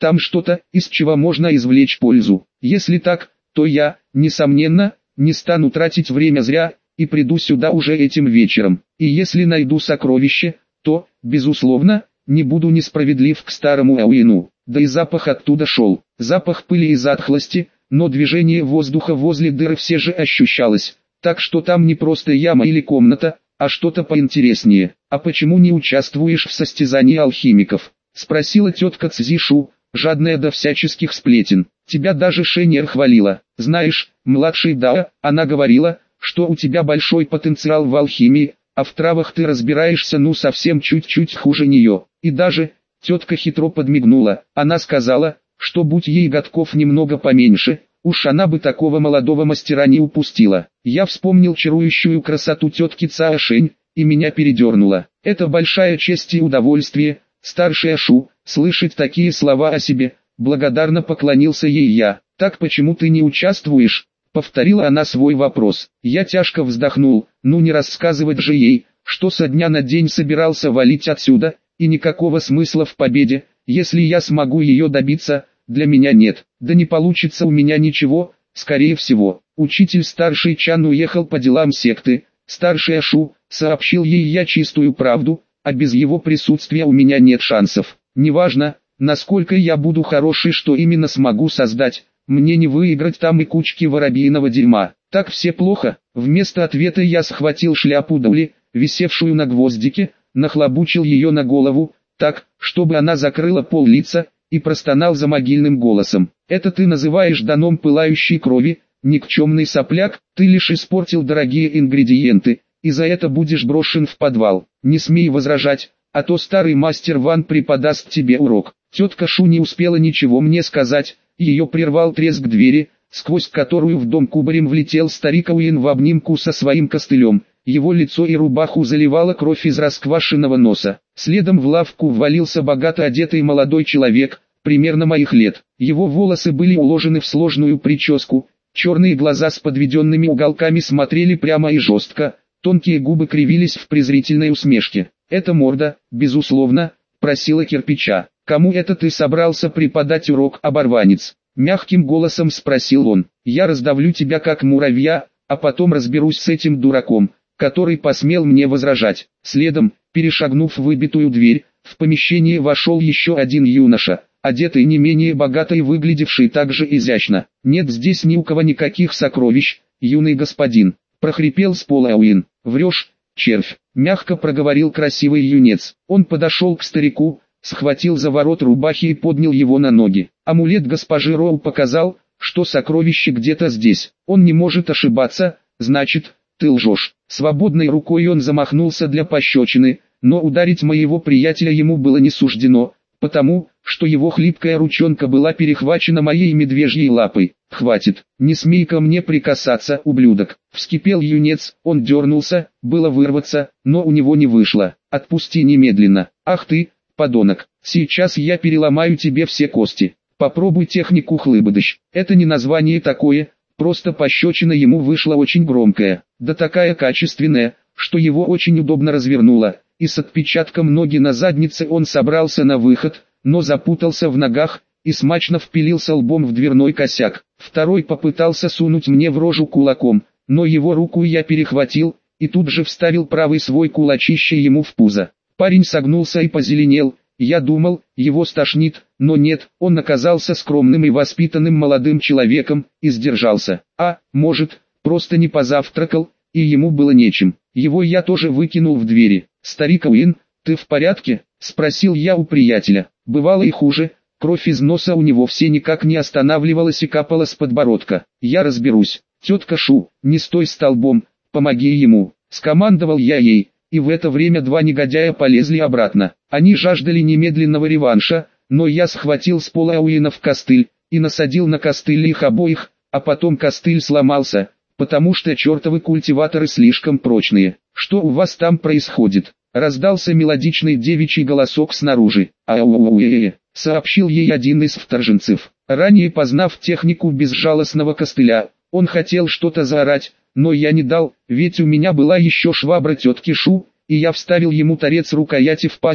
Там что-то, из чего можно извлечь пользу. Если так, то я, несомненно, не стану тратить время зря, и приду сюда уже этим вечером. И если найду сокровище, то, безусловно, не буду несправедлив к старому Ауину. Да и запах оттуда шел. Запах пыли и затхлости, но движение воздуха возле дыры все же ощущалось. Так что там не просто яма или комната, а что-то поинтереснее. «А почему не участвуешь в состязании алхимиков?» — спросила тетка Цзишу, жадная до всяческих сплетен. «Тебя даже Шенер хвалила. Знаешь, младший Дао, она говорила, что у тебя большой потенциал в алхимии, а в травах ты разбираешься ну совсем чуть-чуть хуже нее». И даже, тетка хитро подмигнула, она сказала, что будь ей годков немного поменьше, уж она бы такого молодого мастера не упустила. Я вспомнил чарующую красоту тетки Цаошень, и меня передернуло. Это большая честь и удовольствие, старшая Шу, слышать такие слова о себе. Благодарно поклонился ей я. «Так почему ты не участвуешь?» — повторила она свой вопрос. Я тяжко вздохнул, ну не рассказывать же ей, что со дня на день собирался валить отсюда, и никакого смысла в победе, если я смогу ее добиться, для меня нет. Да не получится у меня ничего, скорее всего. Учитель старший Чан уехал по делам секты, старшая Шу, сообщил ей я чистую правду, а без его присутствия у меня нет шансов. Неважно, насколько я буду хороший, что именно смогу создать, мне не выиграть там и кучки воробьиного дерьма. Так все плохо. Вместо ответа я схватил шляпу Доли, висевшую на гвоздике, нахлобучил ее на голову, так, чтобы она закрыла пол лица, и простонал за могильным голосом. «Это ты называешь даном пылающей крови, никчемный сопляк? Ты лишь испортил дорогие ингредиенты, и за это будешь брошен в подвал. Не смей возражать, а то старый мастер Ван преподаст тебе урок». Тетка Шу не успела ничего мне сказать, ее прервал треск двери, сквозь которую в дом кубарем влетел старик Ауин в обнимку со своим костылем. Его лицо и рубаху заливала кровь из расквашенного носа. Следом в лавку ввалился богато одетый молодой человек, примерно моих лет. Его волосы были уложены в сложную прическу, черные глаза с подведенными уголками смотрели прямо и жестко, тонкие губы кривились в презрительной усмешке. «Это морда, безусловно, просила кирпича. Кому это ты собрался преподать урок, оборванец?» Мягким голосом спросил он. «Я раздавлю тебя как муравья, а потом разберусь с этим дураком, который посмел мне возражать». Следом, перешагнув выбитую дверь, в помещение вошел еще один юноша, одетый не менее богато и выглядевший так же изящно. «Нет здесь ни у кого никаких сокровищ, юный господин», — прохрипел с пола Ауин. «Врешь, червь», — мягко проговорил красивый юнец. Он подошел к старику, схватил за ворот рубахи и поднял его на ноги. Амулет госпожи Роу показал, что сокровище где-то здесь. Он не может ошибаться, значит, ты лжешь. Свободной рукой он замахнулся для пощечины, но ударить моего приятеля ему было не суждено, потому, что его хлипкая ручонка была перехвачена моей медвежьей лапой. «Хватит, не смей ко мне прикасаться, ублюдок!» Вскипел юнец, он дернулся, было вырваться, но у него не вышло. «Отпусти немедленно!» «Ах ты, подонок, сейчас я переломаю тебе все кости. Попробуй технику хлыбыдыщ». Это не название такое, просто пощечина ему вышла очень громкая, да такая качественная, что его очень удобно развернуло, и с отпечатком ноги на заднице он собрался на выход, но запутался в ногах, и смачно впилился лбом в дверной косяк. Второй попытался сунуть мне в рожу кулаком, но его руку я перехватил, и тут же вставил правый свой кулачище ему в пузо. Парень согнулся и позеленел, я думал, его стошнит, но нет, он оказался скромным и воспитанным молодым человеком, и сдержался. А, может, просто не позавтракал, и ему было нечем. Его я тоже выкинул в двери. «Старик Ауин, ты в порядке?» — спросил я у приятеля. Бывало и хуже, кровь из носа у него все никак не останавливалась и капала с подбородка. «Я разберусь. Тетка Шу, не стой столбом, помоги ему», — скомандовал я ей. И в это время два негодяя полезли обратно. Они жаждали немедленного реванша, но я схватил с пола Ауинов костыль, и насадил на костыль их обоих, а потом костыль сломался, потому что чертовы культиваторы слишком прочные. «Что у вас там происходит?» — раздался мелодичный девичий голосок снаружи. «Ау-ау-ау-ау-ау», — сообщил ей один из вторженцев. Ранее познав технику безжалостного костыля, он хотел что-то заорать, но я не дал, ведь у меня была еще швабра тетки Шу, и я вставил ему торец рукояти в пасть,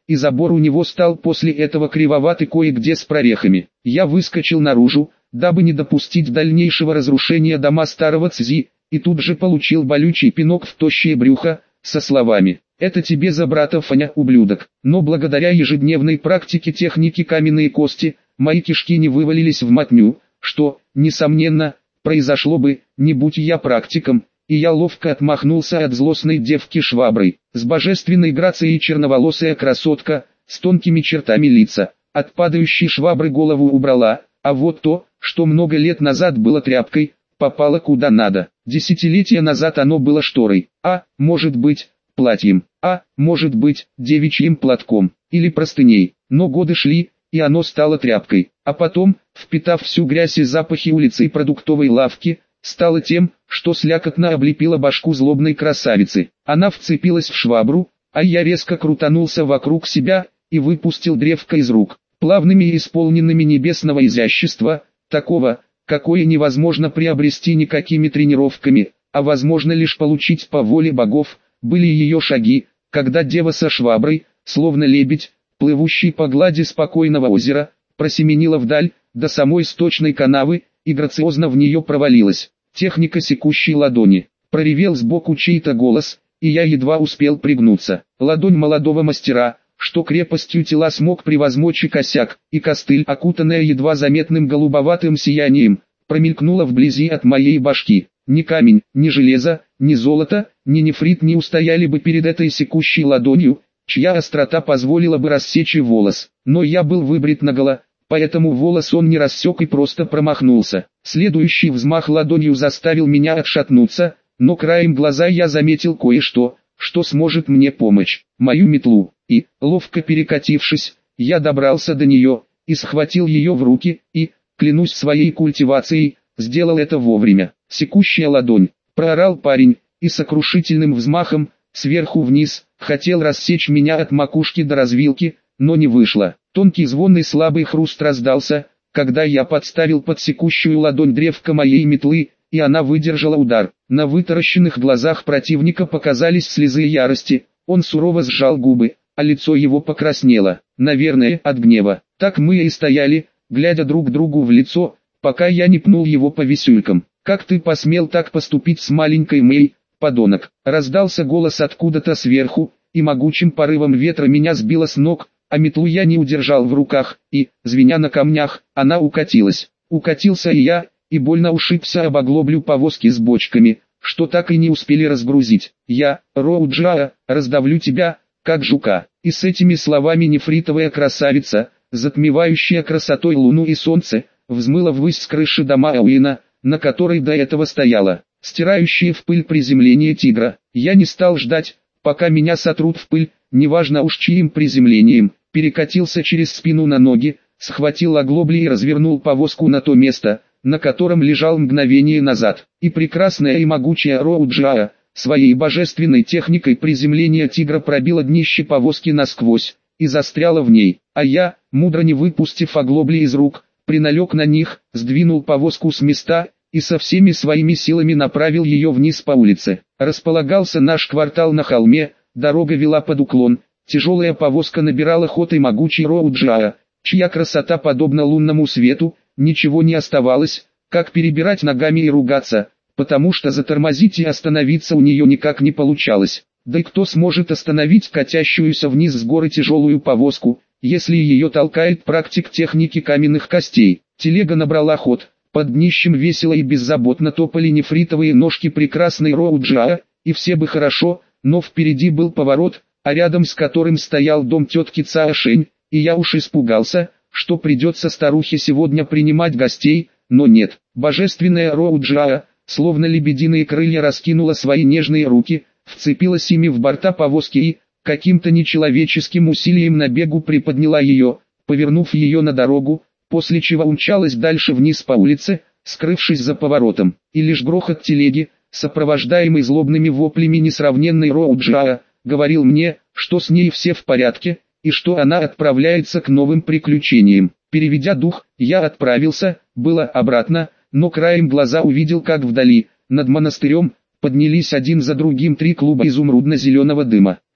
и забор у него стал после этого кривоватый кое-где с прорехами. Я выскочил наружу, дабы не допустить дальнейшего разрушения дома старого Цзи, и тут же получил болючий пинок в тощее брюхо, со словами: «Это тебе за брата Фаня, ублюдок». Но благодаря ежедневной практике техники каменные кости, мои кишки не вывалились в мотню, что, несомненно, произошло бы, не будь я практиком, и я ловко отмахнулся от злостной девки шваброй. С божественной грацией черноволосая красотка, с тонкими чертами лица, от падающей швабры голову убрала, а вот то, что много лет назад было тряпкой, попало куда надо. Десятилетия назад оно было шторой, а, может быть, платьем, а, может быть, девичьим платком, или простыней, но годы шли, и оно стало тряпкой, а потом, впитав всю грязь и запахи улицы и продуктовой лавки, стало тем, что слякотно облепило башку злобной красавицы. Она вцепилась в швабру, а я резко крутанулся вокруг себя и выпустил древко из рук. Плавными и исполненными небесного изящества, такого, какое невозможно приобрести никакими тренировками, а возможно лишь получить по воле богов, были ее шаги, когда дева со шваброй, словно лебедь, плывущий по глади спокойного озера, просеменила вдаль, до самой сточной канавы, и грациозно в нее провалилась. Техника секущей ладони. Проревел сбоку чей-то голос, и я едва успел пригнуться. Ладонь молодого мастера, что крепостью тела смог превозмочь и косяк, и костыль, окутанная едва заметным голубоватым сиянием, промелькнула вблизи от моей башки. Ни камень, ни железо, ни золото, ни нефрит не устояли бы перед этой секущей ладонью, чья острота позволила бы рассечь и волос. Но я был выбрит наголо, поэтому волос он не рассек и просто промахнулся. Следующий взмах ладонью заставил меня отшатнуться, но краем глаза я заметил кое-что, что сможет мне помочь. Мою метлу, и, ловко перекатившись, я добрался до нее, и схватил ее в руки, и, клянусь своей культивацией, сделал это вовремя. Секущая ладонь, проорал парень, и сокрушительным взмахом, сверху вниз, хотел рассечь меня от макушки до развилки, но не вышло. Тонкий звон и слабый хруст раздался, когда я подставил под секущую ладонь древко моей метлы, и она выдержала удар. На вытаращенных глазах противника показались слезы ярости, он сурово сжал губы, а лицо его покраснело, наверное, от гнева. Так мы и стояли, глядя друг другу в лицо, пока я не пнул его по висюлькам. «Как ты посмел так поступить с маленькой Мэй, подонок?» Раздался голос откуда-то сверху, и могучим порывом ветра меня сбило с ног, а метлу я не удержал в руках, и, звеня на камнях, она укатилась. Укатился и я, и больно ушибся об оглоблю повозки с бочками, что так и не успели разгрузить. «Я, Роуджаа, раздавлю тебя, как жука». И с этими словами нефритовая красавица, затмевающая красотой луну и солнце, взмыла ввысь с крыши дома Ауина, на которой до этого стояла, стирающая в пыль приземление тигра. Я не стал ждать, пока меня сотрут в пыль, неважно уж чьим приземлением, перекатился через спину на ноги, схватил оглобли и развернул повозку на то место, на котором лежал мгновение назад. И прекрасная и могучая Роуджаа, своей божественной техникой приземления тигра пробила днище повозки насквозь, и застряла в ней, а я, мудро не выпустив оглобли из рук, приналег на них, сдвинул повозку с места, и со всеми своими силами направил ее вниз по улице. Располагался наш квартал на холме, дорога вела под уклон, тяжелая повозка набирала ход и могучий Роуджаа, чья красота подобна лунному свету, ничего не оставалось, как перебирать ногами и ругаться, потому что затормозить и остановиться у нее никак не получалось. Да и кто сможет остановить катящуюся вниз с горы тяжелую повозку, если ее толкает практик техники каменных костей? Телега набрала ход, под днищем весело и беззаботно топали нефритовые ножки прекрасной Роуджаа, и все бы хорошо, но впереди был поворот, а рядом с которым стоял дом тетки Цаошень, и я уж испугался, что придется старухе сегодня принимать гостей, но нет. Божественная Роуджаа, словно лебединые крылья, раскинула свои нежные руки, вцепилась ими в борта повозки и, каким-то нечеловеческим усилием на бегу приподняла ее, повернув ее на дорогу, после чего умчалась дальше вниз по улице, скрывшись за поворотом. И лишь грохот телеги, сопровождаемый злобными воплями несравненной Роуджаа, говорил мне, что с ней все в порядке, и что она отправляется к новым приключениям. Переведя дух, я отправился, было обратно, но краем глаза увидел, как вдали, над монастырем, поднялись один за другим 3 клуба изумрудно-зеленого дыма.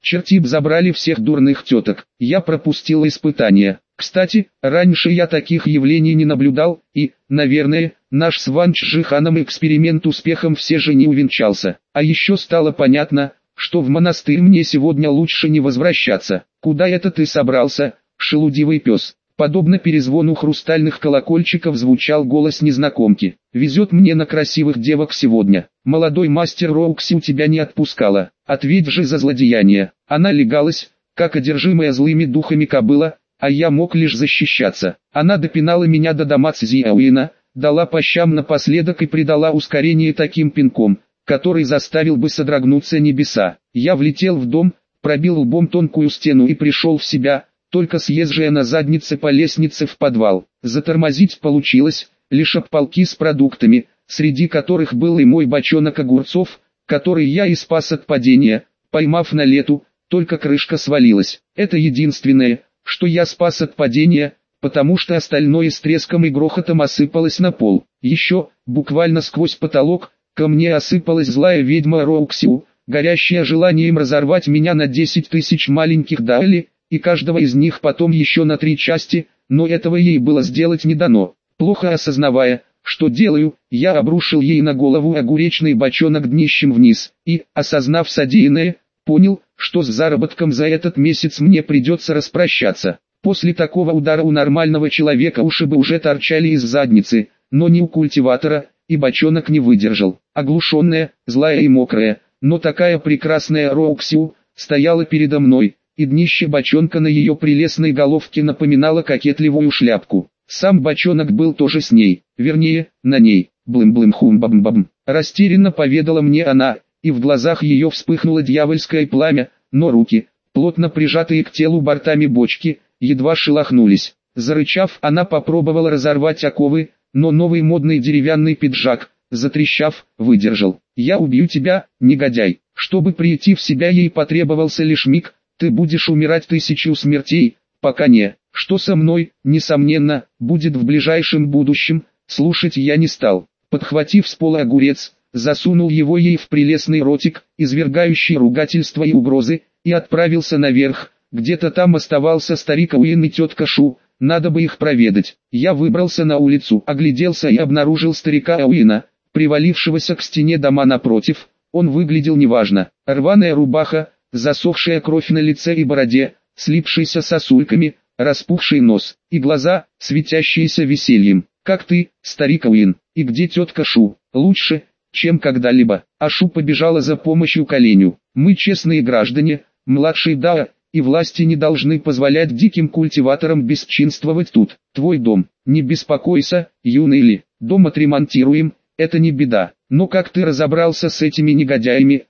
Черти б забрали всех дурных теток. Я пропустил испытание. Кстати, раньше я таких явлений не наблюдал, и, наверное, наш с Ванчжиханом эксперимент успехом все же не увенчался. А еще стало понятно, что в монастырь мне сегодня лучше не возвращаться. Куда это ты собрался, шелудивый пес? Подобно перезвону хрустальных колокольчиков звучал голос незнакомки. «Везет мне на красивых девок сегодня. Молодой мастер Роукси у тебя не отпускала. Ответь же за злодеяние». Она легалась, как одержимая злыми духами кобыла, а я мог лишь защищаться. Она допинала меня до дома Цзяуина, дала по щам напоследок и придала ускорение таким пинком, который заставил бы содрогнуться небеса. Я влетел в дом, пробил лбом тонкую стену и пришел в себя, только съезжая на заднице по лестнице в подвал. Затормозить получилось, лишь об полки с продуктами, среди которых был и мой бочонок огурцов, который я и спас от падения, поймав на лету, только крышка свалилась. Это единственное, что я спас от падения, потому что остальное с треском и грохотом осыпалось на пол. Еще, буквально сквозь потолок, ко мне осыпалась злая ведьма Роуксиу, горящая желанием разорвать меня на 10 тысяч маленьких дали, и каждого из них потом еще на 3 части, но этого ей было сделать не дано. Плохо осознавая, что делаю, я обрушил ей на голову огуречный бочонок днищем вниз, и, осознав содеянное, понял, что с заработком за этот месяц мне придется распрощаться. После такого удара у нормального человека уши бы уже торчали из задницы, но не у культиватора, и бочонок не выдержал. Оглушенная, злая и мокрая, но такая прекрасная Роуксиу, стояла передо мной, и днище бочонка на ее прелестной головке напоминало кокетливую шляпку. Сам бочонок был тоже с ней, вернее, на ней. Блым-блым-хум-бам-бам. Растерянно поведала мне она, и в глазах ее вспыхнуло дьявольское пламя, но руки, плотно прижатые к телу бортами бочки, едва шелохнулись. Зарычав, она попробовала разорвать оковы, но новый модный деревянный пиджак, затрещав, выдержал. «Я убью тебя, негодяй». Чтобы прийти в себя, ей потребовался лишь миг. «Ты будешь умирать 1000 смертей, пока не». Что со мной, несомненно, будет в ближайшем будущем, слушать я не стал. Подхватив с пола огурец, засунул его ей в прелестный ротик, извергающий ругательства и угрозы, и отправился наверх. Где-то там оставался старик Уин и тетка Шу, надо бы их проведать. Я выбрался на улицу, огляделся и обнаружил старика Уина, привалившегося к стене дома напротив. Он выглядел неважно. Рваная рубаха, засохшая кровь на лице и бороде, слипшийся сосульками, распухший нос, и глаза, светящиеся весельем. «Как ты, старик Уин, и где тетка Шу?» «Лучше, чем когда-либо». А Шу побежала за помощью к оленю. «Мы честные граждане, младший Дао, и власти не должны позволять диким культиваторам бесчинствовать тут. Твой дом, не беспокойся, юный Ли, дом отремонтируем, это не беда. Но как ты разобрался с этими негодяями?»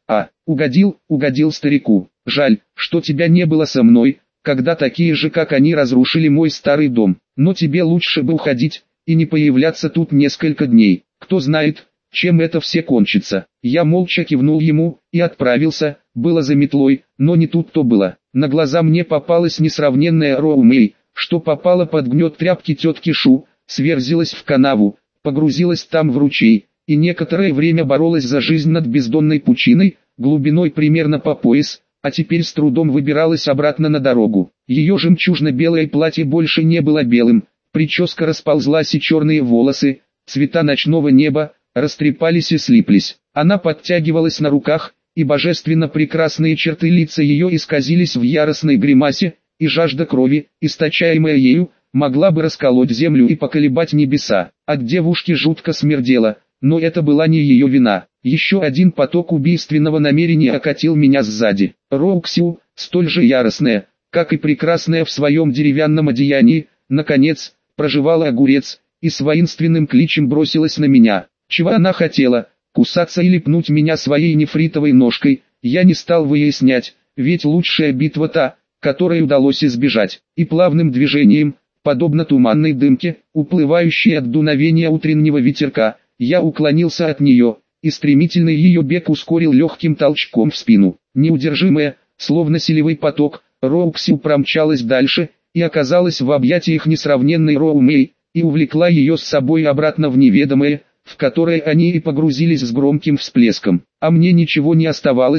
Угодил старику. «Жаль, что тебя не было со мной, когда такие же как они разрушили мой старый дом. Но тебе лучше бы уходить, и не появляться тут несколько дней. Кто знает, чем это все кончится». Я молча кивнул ему, и отправился, было за метлой, но не тут-то было. На глаза мне попалась несравненная Роу Мэй, что попала под гнет тряпки тетки Шу, сверзилась в канаву, погрузилась там в ручей, и некоторое время боролась за жизнь над бездонной пучиной, глубиной примерно по пояс, а теперь с трудом выбиралась обратно на дорогу. Ее жемчужно-белое платье больше не было белым, прическа расползлась и черные волосы, цвета ночного неба, растрепались и слиплись. Она подтягивалась на руках, и божественно прекрасные черты лица ее исказились в яростной гримасе, и жажда крови, источаемая ею, могла бы расколоть землю и поколебать небеса. От девушки жутко смердело, но это была не ее вина. Еще один поток убийственного намерения окатил меня сзади. Роуксиу, столь же яростная, как и прекрасная в своем деревянном одеянии, наконец, прожевала огурец, и с воинственным кличем бросилась на меня. Чего она хотела, кусаться или пнуть меня своей нефритовой ножкой, я не стал выяснять, ведь лучшая битва та, которой удалось избежать. И плавным движением, подобно туманной дымке, уплывающей от дуновения утреннего ветерка, я уклонился от нее, и стремительный ее бег ускорил легким толчком в спину. Неудержимая, словно селевой поток, Роуксиу промчалась дальше, и оказалась в объятиях несравненной Роу Мэй, и увлекла ее с собой обратно в неведомое, в которое они и погрузились с громким всплеском. А мне ничего не оставалось,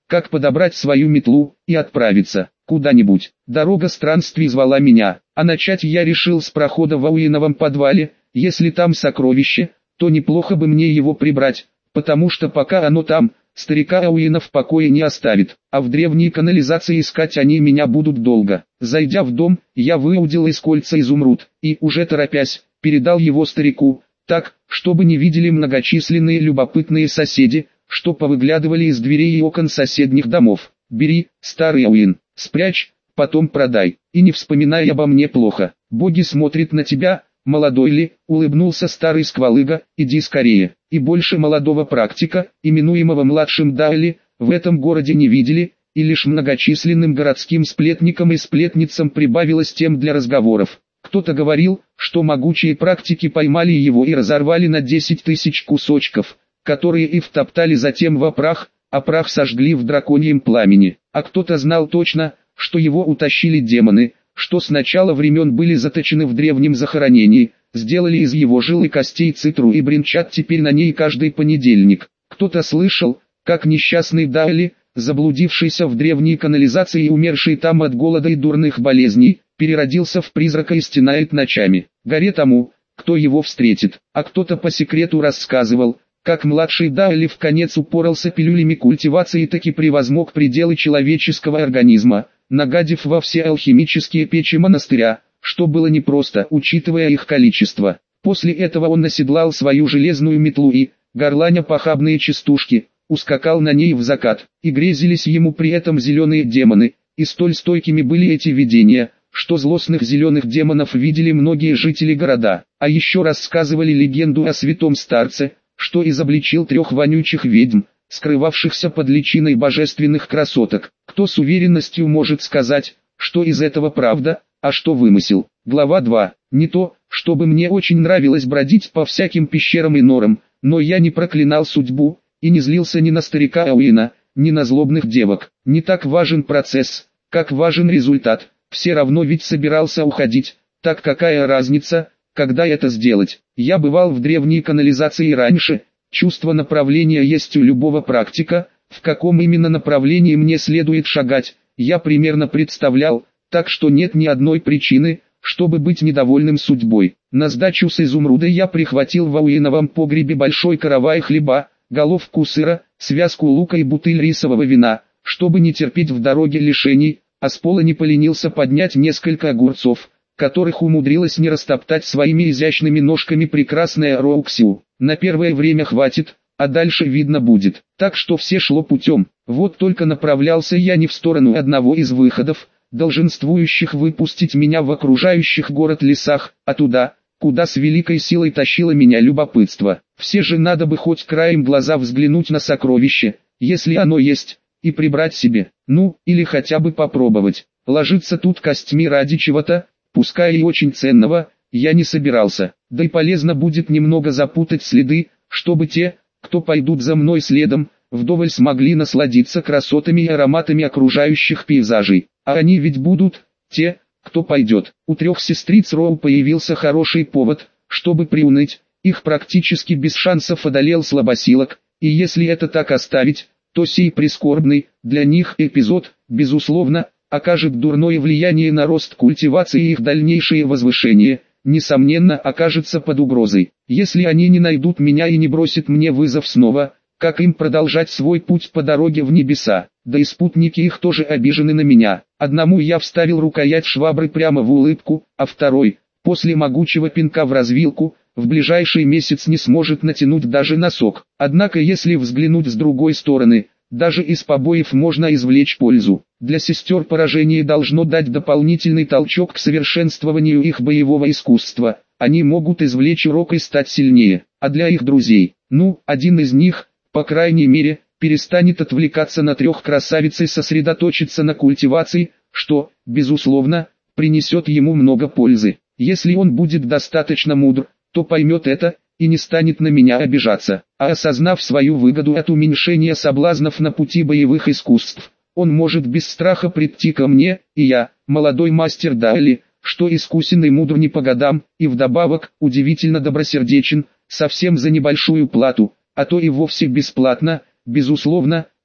как подобрать свою метлу и отправиться куда-нибудь. Дорога странствий звала меня, а начать я решил с прохода в Ауиновом подвале. Если там сокровище, то неплохо бы мне его прибрать, потому что пока оно там, старика Ауина в покое не оставит, а в древней канализации искать они меня будут долго. Зайдя в дом, я выудил из кольца изумруд и, уже торопясь, передал его старику, так, чтобы не видели многочисленные любопытные соседи, что повыглядывали из дверей и окон соседних домов. «Бери, старый Ауин, спрячь, потом продай, и не вспоминай обо мне плохо. Боги смотрят на тебя, молодой ли», — улыбнулся старый сквалыга. «Иди скорее». И больше молодого практика, именуемого младшим Дайли, в этом городе не видели, и лишь многочисленным городским сплетникам и сплетницам прибавилось тем для разговоров. Кто-то говорил, что могучие практики поймали его и разорвали на 10 тысяч кусочков, которые и втоптали затем во прах, а прах сожгли в драконьем пламени. А кто-то знал точно, что его утащили демоны, что с начала времен были заточены в древнем захоронении, сделали из его жил и костей цитру и бренчат теперь на ней каждый понедельник. Кто-то слышал, как несчастный Дайли, заблудившийся в древней канализации и умерший там от голода и дурных болезней, переродился в призрака и стенает ночами. Горе тому, кто его встретит. А кто-то по секрету рассказывал, как младший Дайли вконец упоролся пилюлями культивации и таки превозмог пределы человеческого организма, нагадив во все алхимические печи монастыря, что было непросто, учитывая их количество. После этого он оседлал свою железную метлу и, горланя похабные частушки, ускакал на ней в закат, и грезились ему при этом зеленые демоны, и столь стойкими были эти видения, что злостных зеленых демонов видели многие жители города. А еще рассказывали легенду о святом старце, что изобличил 3 вонючих ведьм, скрывавшихся под личиной божественных красоток. Кто с уверенностью может сказать, что из этого правда, а что вымысел? Глава 2. Не то, чтобы мне очень нравилось бродить по всяким пещерам и норам, но я не проклинал судьбу, и не злился ни на старика Ауина, ни на злобных девок. Не так важен процесс, как важен результат. Все равно ведь собирался уходить, так какая разница, когда это сделать? Я бывал в древней канализации раньше, чувство направления есть у любого практика, в каком именно направлении мне следует шагать, я примерно представлял, так что нет ни одной причины, чтобы быть недовольным судьбой. На сдачу с изумруда я прихватил в Ауиновом погребе большой каравай хлеба, головку сыра, связку лука и бутыль рисового вина, чтобы не терпеть в дороге лишений, а с пола не поленился поднять несколько огурцов, которых умудрилась не растоптать своими изящными ножками прекрасная Роуксиу. На первое время хватит, а дальше видно будет. Так что все шло путем. Вот только направлялся я не в сторону одного из выходов, долженствующих выпустить меня в окружающих город лесах, а туда, куда с великой силой тащило меня любопытство. Все же надо бы хоть краем глаза взглянуть на сокровище, если оно есть, и прибрать себе, ну, или хотя бы попробовать. Ложиться тут костьми ради чего-то, пускай и очень ценного, я не собирался. Да и полезно будет немного запутать следы, чтобы те, кто пойдут за мной следом, вдоволь смогли насладиться красотами и ароматами окружающих пейзажей. А они ведь будут, те, кто пойдет. У 3 сестриц Роу появился хороший повод, чтобы приуныть, их практически без шансов одолел слабосилок, и если это так оставить, то сей прискорбный, для них эпизод, безусловно, окажет дурное влияние на рост культивации и их дальнейшее возвышение, несомненно окажется под угрозой. Если они не найдут меня и не бросят мне вызов снова, как им продолжать свой путь по дороге в небеса? Да и спутники их тоже обижены на меня. Одному я вставил рукоять швабры прямо в улыбку, а второй, после могучего пинка в развилку, в ближайший месяц не сможет натянуть даже носок. Однако если взглянуть с другой стороны, даже из побоев можно извлечь пользу. Для сестер поражение должно дать дополнительный толчок к совершенствованию их боевого искусства. Они могут извлечь урок и стать сильнее. А для их друзей, один из них, по крайней мере, перестанет отвлекаться на 3 красавиц и сосредоточиться на культивации, что, безусловно, принесет ему много пользы. Если он будет достаточно мудр, то поймет это, и не станет на меня обижаться. А осознав свою выгоду от уменьшения соблазнов на пути боевых искусств, он может без страха прийти ко мне, и я, молодой мастер Дайли, что искусен и мудр не по годам, и вдобавок, удивительно добросердечен, совсем за небольшую плату, а то и вовсе бесплатно, безусловно,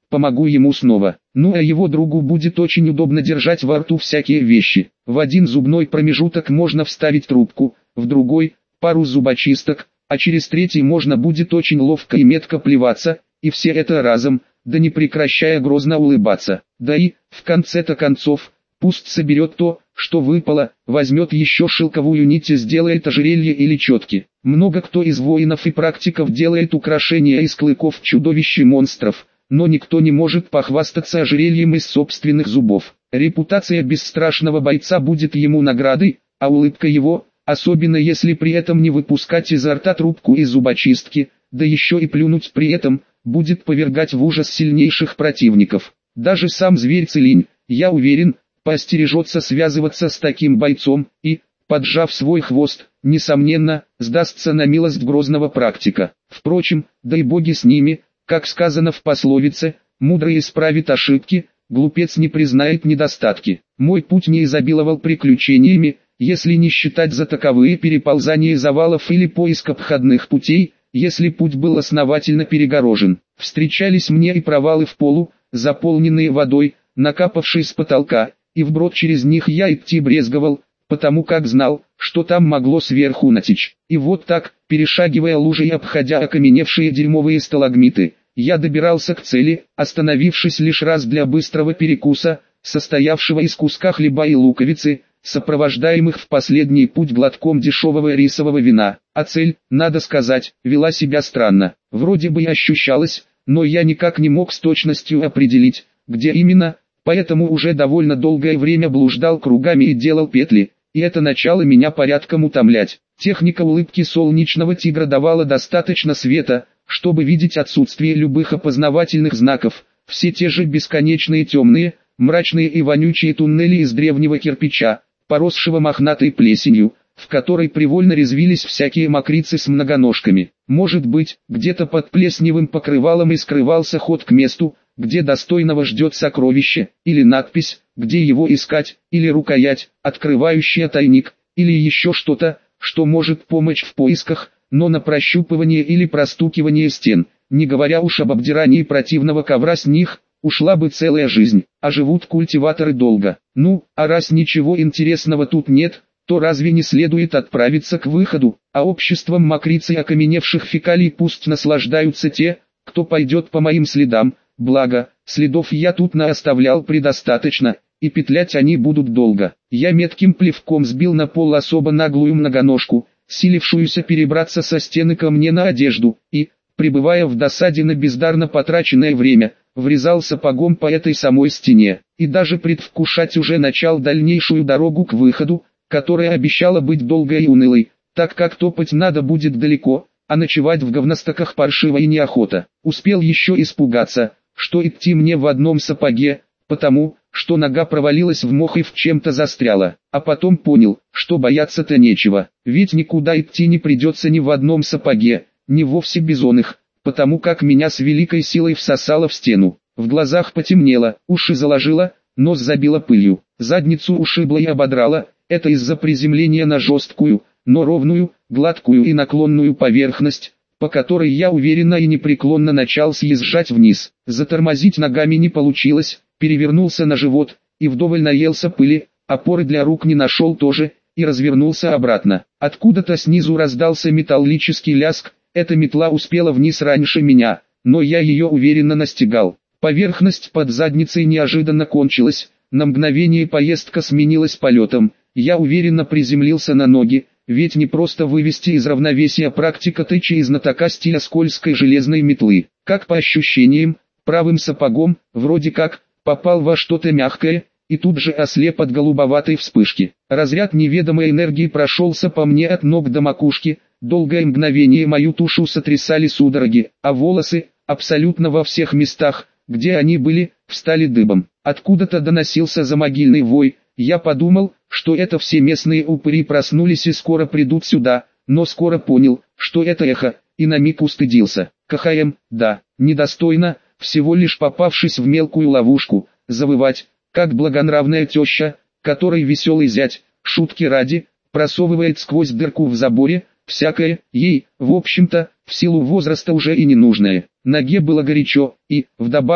помогу ему снова. Ну а его другу будет очень удобно держать во рту всякие вещи. В один зубной промежуток можно вставить трубку, в другой – пару зубочисток, а через третий можно будет очень ловко и метко плеваться, и все это разом, да не прекращая грозно улыбаться. Да и, в конце-то концов, пусть соберет то, что выпало, возьмет еще шелковую нить и сделает ожерелье или четки. Много кто из воинов и практиков делает украшения из клыков чудовищ и монстров, но никто не может похвастаться ожерельем из собственных зубов. Репутация бесстрашного бойца будет ему наградой, а улыбка его, особенно если при этом не выпускать изо рта трубку из зубочистки, да еще и плюнуть при этом, будет повергать в ужас сильнейших противников. Даже сам зверь Целинь, я уверен, поостережется связываться с таким бойцом и, поджав свой хвост, несомненно, сдастся на милость грозного практика. Впрочем, дай боги с ними, как сказано в пословице, мудрый исправит ошибки, глупец не признает недостатки. Мой путь не изобиловал приключениями, если не считать за таковые переползания завалов или поиск обходных путей, если путь был основательно перегорожен. Встречались мне и провалы в полу, заполненные водой, накапавшей с потолка, и вброд через них я идти брезговал, потому как знал, что там могло сверху натечь. И вот так, перешагивая лужи и обходя окаменевшие дерьмовые сталагмиты, я добирался к цели, остановившись лишь раз для быстрого перекуса, состоявшего из куска хлеба и луковицы, сопровождаемых в последний путь глотком дешевого рисового вина. А цель, надо сказать, вела себя странно. Вроде бы и ощущалась, но я никак не мог с точностью определить, где именно, поэтому уже довольно долгое время блуждал кругами и делал петли, и это начало меня порядком утомлять. Техника улыбки солнечного тигра давала достаточно света, чтобы видеть отсутствие любых опознавательных знаков, все те же бесконечные темные, мрачные и вонючие туннели из древнего кирпича, поросшего мохнатой плесенью, в которой привольно резвились всякие мокрицы с многоножками. Может быть, где-то под плесневым покрывалом и скрывался ход к месту, где достойного ждет сокровище, или надпись, где его искать, или рукоять, открывающая тайник, или еще что-то, что может помочь в поисках, но на прощупывание или простукивание стен, не говоря уж об обдирании противного ковра с них, ушла бы целая жизнь, а живут культиваторы долго. Ну, а раз ничего интересного тут нет, то разве не следует отправиться к выходу, а обществом мокриц и окаменевших фекалий пусть наслаждаются те, кто пойдет по моим следам, благо, следов я тут наоставлял предостаточно, и петлять они будут долго. Я метким плевком сбил на пол особо наглую многоножку, силившуюся перебраться со стены ко мне на одежду, и, пребывая в досаде на бездарно потраченное время, врезал сапогом по этой самой стене, и даже предвкушать уже начал дальнейшую дорогу к выходу, которая обещала быть долгой и унылой, так как топать надо будет далеко, а ночевать в говностоках паршиво и неохота. Успел еще испугаться, что идти мне в одном сапоге, потому, что нога провалилась в мох и в чем-то застряла, а потом понял, что бояться-то нечего, ведь никуда идти не придется ни в одном сапоге, ни вовсе без оных, потому как меня с великой силой всосало в стену. В глазах потемнело, уши заложило, нос забило пылью, задницу ушибло и ободрало, это из-за приземления на жесткую, но ровную, гладкую и наклонную поверхность, по которой я уверенно и непреклонно начал съезжать вниз. Затормозить ногами не получилось, перевернулся на живот, и вдоволь наелся пыли, опоры для рук не нашел тоже, и развернулся обратно. Откуда-то снизу раздался металлический лязг, эта метла успела вниз раньше меня, но я ее уверенно настигал. Поверхность под задницей неожиданно кончилась, на мгновение поездка сменилась полетом, я уверенно приземлился на ноги, ведь не просто вывести из равновесия практика тыча и знатока стиля скользкой железной метлы. Как по ощущениям, правым сапогом, вроде как, попал во что-то мягкое, и тут же ослеп от голубоватой вспышки. Разряд неведомой энергии прошелся по мне от ног до макушки, долгое мгновение мою тушу сотрясали судороги, а волосы, абсолютно во всех местах, где они были, встали дыбом. Откуда-то доносился замогильный вой, я подумал, что это все местные упыри проснулись и скоро придут сюда, но скоро понял, что это эхо, и на миг устыдился. КХМ, да, недостойно, всего лишь попавшись в мелкую ловушку, завывать, как благонравная теща, которой веселый зять, шутки ради, просовывает сквозь дырку в заборе, всякое, ей, в общем-то, в силу возраста уже и ненужное. Ноге было горячо, и, вдобавок,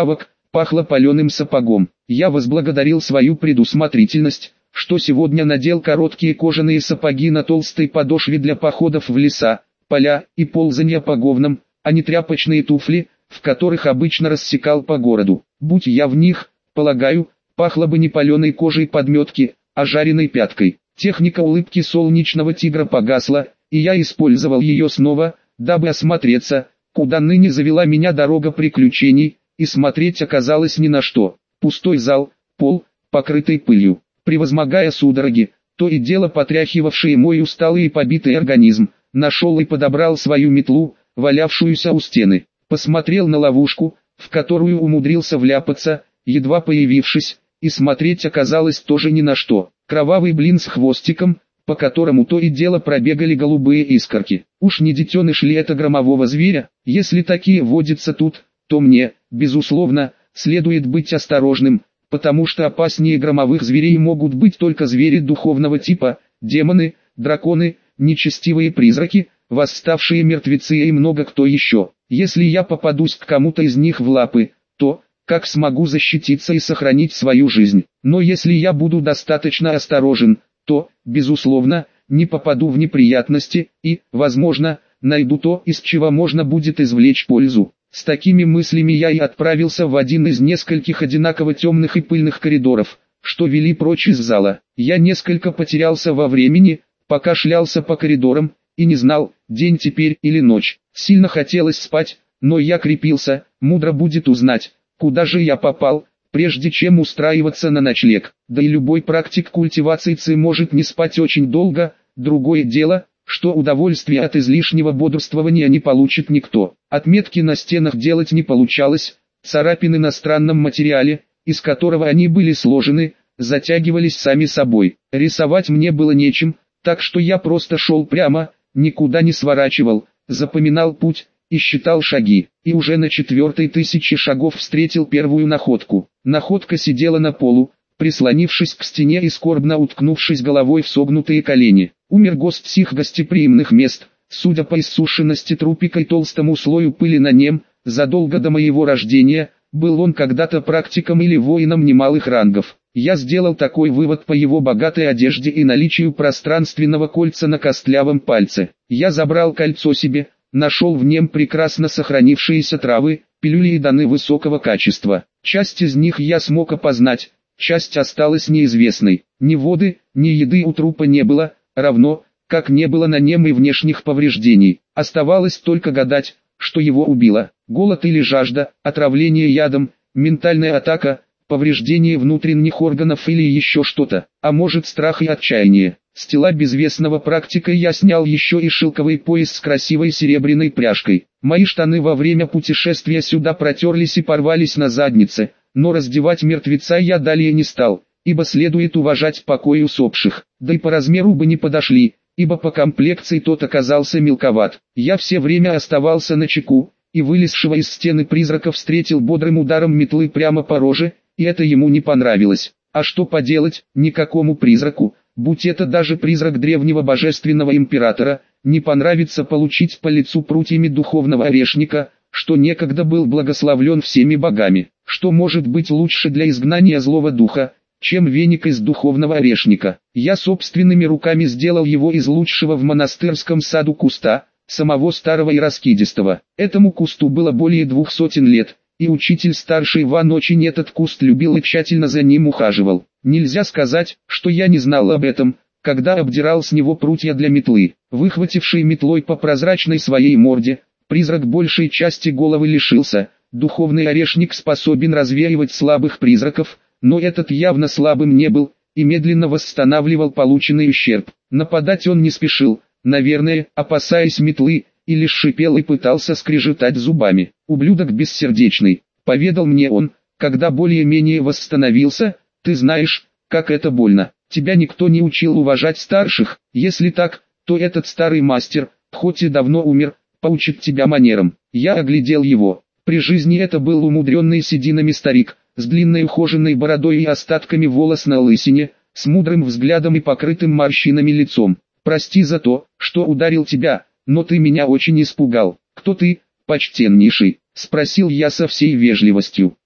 пахло паленым сапогом. Я возблагодарил свою предусмотрительность, что сегодня надел короткие кожаные сапоги на толстой подошве для походов в леса, поля и ползания по говнам, а не тряпочные туфли, в которых обычно рассекал по городу. Будь я в них, полагаю, пахло бы не паленой кожей подметки, а жареной пяткой. Техника улыбки солнечного тигра погасла, и я использовал ее снова, дабы осмотреться, куда ныне завела меня дорога приключений, и смотреть оказалось ни на что. Пустой зал, пол, покрытый пылью. Превозмогая судороги, то и дело потряхивавшие мой усталый и побитый организм, нашел и подобрал свою метлу, валявшуюся у стены. Посмотрел на ловушку, в которую умудрился вляпаться, едва появившись, и смотреть оказалось тоже ни на что. Кровавый блин с хвостиком, по которому то и дело пробегали голубые искорки. Уж не детеныш ли это громового зверя? Если такие водятся тут, то мне, безусловно, следует быть осторожным, потому что опаснее громовых зверей могут быть только звери духовного типа, демоны, драконы, нечестивые призраки, восставшие мертвецы и много кто еще. Если я попадусь к кому-то из них в лапы, то, как смогу защититься и сохранить свою жизнь? Но если я буду достаточно осторожен, то, безусловно, не попаду в неприятности и, возможно, найду то, из чего можно будет извлечь пользу. С такими мыслями я и отправился в один из нескольких одинаково темных и пыльных коридоров, что вели прочь из зала. Я несколько потерялся во времени, пока шлялся по коридорам, и не знал, день теперь или ночь. Сильно хотелось спать, но я крепился, мудро будет узнать, куда же я попал, прежде чем устраиваться на ночлег. Да и любой практик культивации ци может не спать очень долго, другое дело, что удовольствие от излишнего бодрствования не получит никто. Отметки на стенах делать не получалось, царапины на странном материале, из которого они были сложены, затягивались сами собой. Рисовать мне было нечем, так что я просто шел прямо, никуда не сворачивал, запоминал путь и считал шаги, и уже на 4-й 1000 шагов встретил первую находку. Находка сидела на полу, прислонившись к стене и скорбно уткнувшись головой в согнутые колени. Умер гость сих гостеприимных мест, судя по иссушенности трупика и толстому слою пыли на нем, задолго до моего рождения, был он когда-то практиком или воином немалых рангов. Я сделал такой вывод по его богатой одежде и наличию пространственного кольца на костлявом пальце. Я забрал кольцо себе, нашел в нем прекрасно сохранившиеся травы, пилюли и даны высокого качества. Часть из них я смог опознать, часть осталась неизвестной. Ни воды, ни еды у трупа не было, равно, как не было на нем и внешних повреждений. Оставалось только гадать, что его убило. Голод или жажда, отравление ядом, ментальная атака, повреждение внутренних органов или еще что-то, а может страх и отчаяние. С тела безвестного практика я снял еще и шелковый пояс с красивой серебряной пряжкой. Мои штаны во время путешествия сюда протерлись и порвались на заднице, но раздевать мертвеца я далее не стал, ибо следует уважать покой усопших, да и по размеру бы не подошли, ибо по комплекции тот оказался мелковат. Я все время оставался начеку, и вылезшего из стены призрака встретил бодрым ударом метлы прямо по роже, и это ему не понравилось. А что поделать, никакому призраку, будь это даже призрак древнего божественного императора, не понравится получить по лицу прутьями духовного орешника, что некогда был благословлен всеми богами. Что может быть лучше для изгнания злого духа, чем веник из духовного орешника? Я собственными руками сделал его из лучшего в монастырском саду куста, самого старого и раскидистого. Этому кусту было более 200 лет, и учитель старший Иван очень этот куст любил и тщательно за ним ухаживал. Нельзя сказать, что я не знал об этом, когда обдирал с него прутья для метлы. Выхвативший метлой по прозрачной своей морде, призрак большей части головы лишился. Духовный орешник способен развеивать слабых призраков, но этот явно слабым не был, и медленно восстанавливал полученный ущерб. Нападать он не спешил, наверное, опасаясь метлы, и лишь шипел и пытался скрежетать зубами. «Ублюдок бессердечный», — поведал мне он, когда более-менее восстановился, — «ты знаешь, как это больно. Тебя никто не учил уважать старших, если так, то этот старый мастер, хоть и давно умер, поучит тебя манерам». Я оглядел его. При жизни это был умудренный сединами старик, с длинной ухоженной бородой и остатками волос на лысине, с мудрым взглядом и покрытым морщинами лицом. «Прости за то, что ударил тебя, но ты меня очень испугал». «Кто ты, почтеннейший?» — спросил я со всей вежливостью.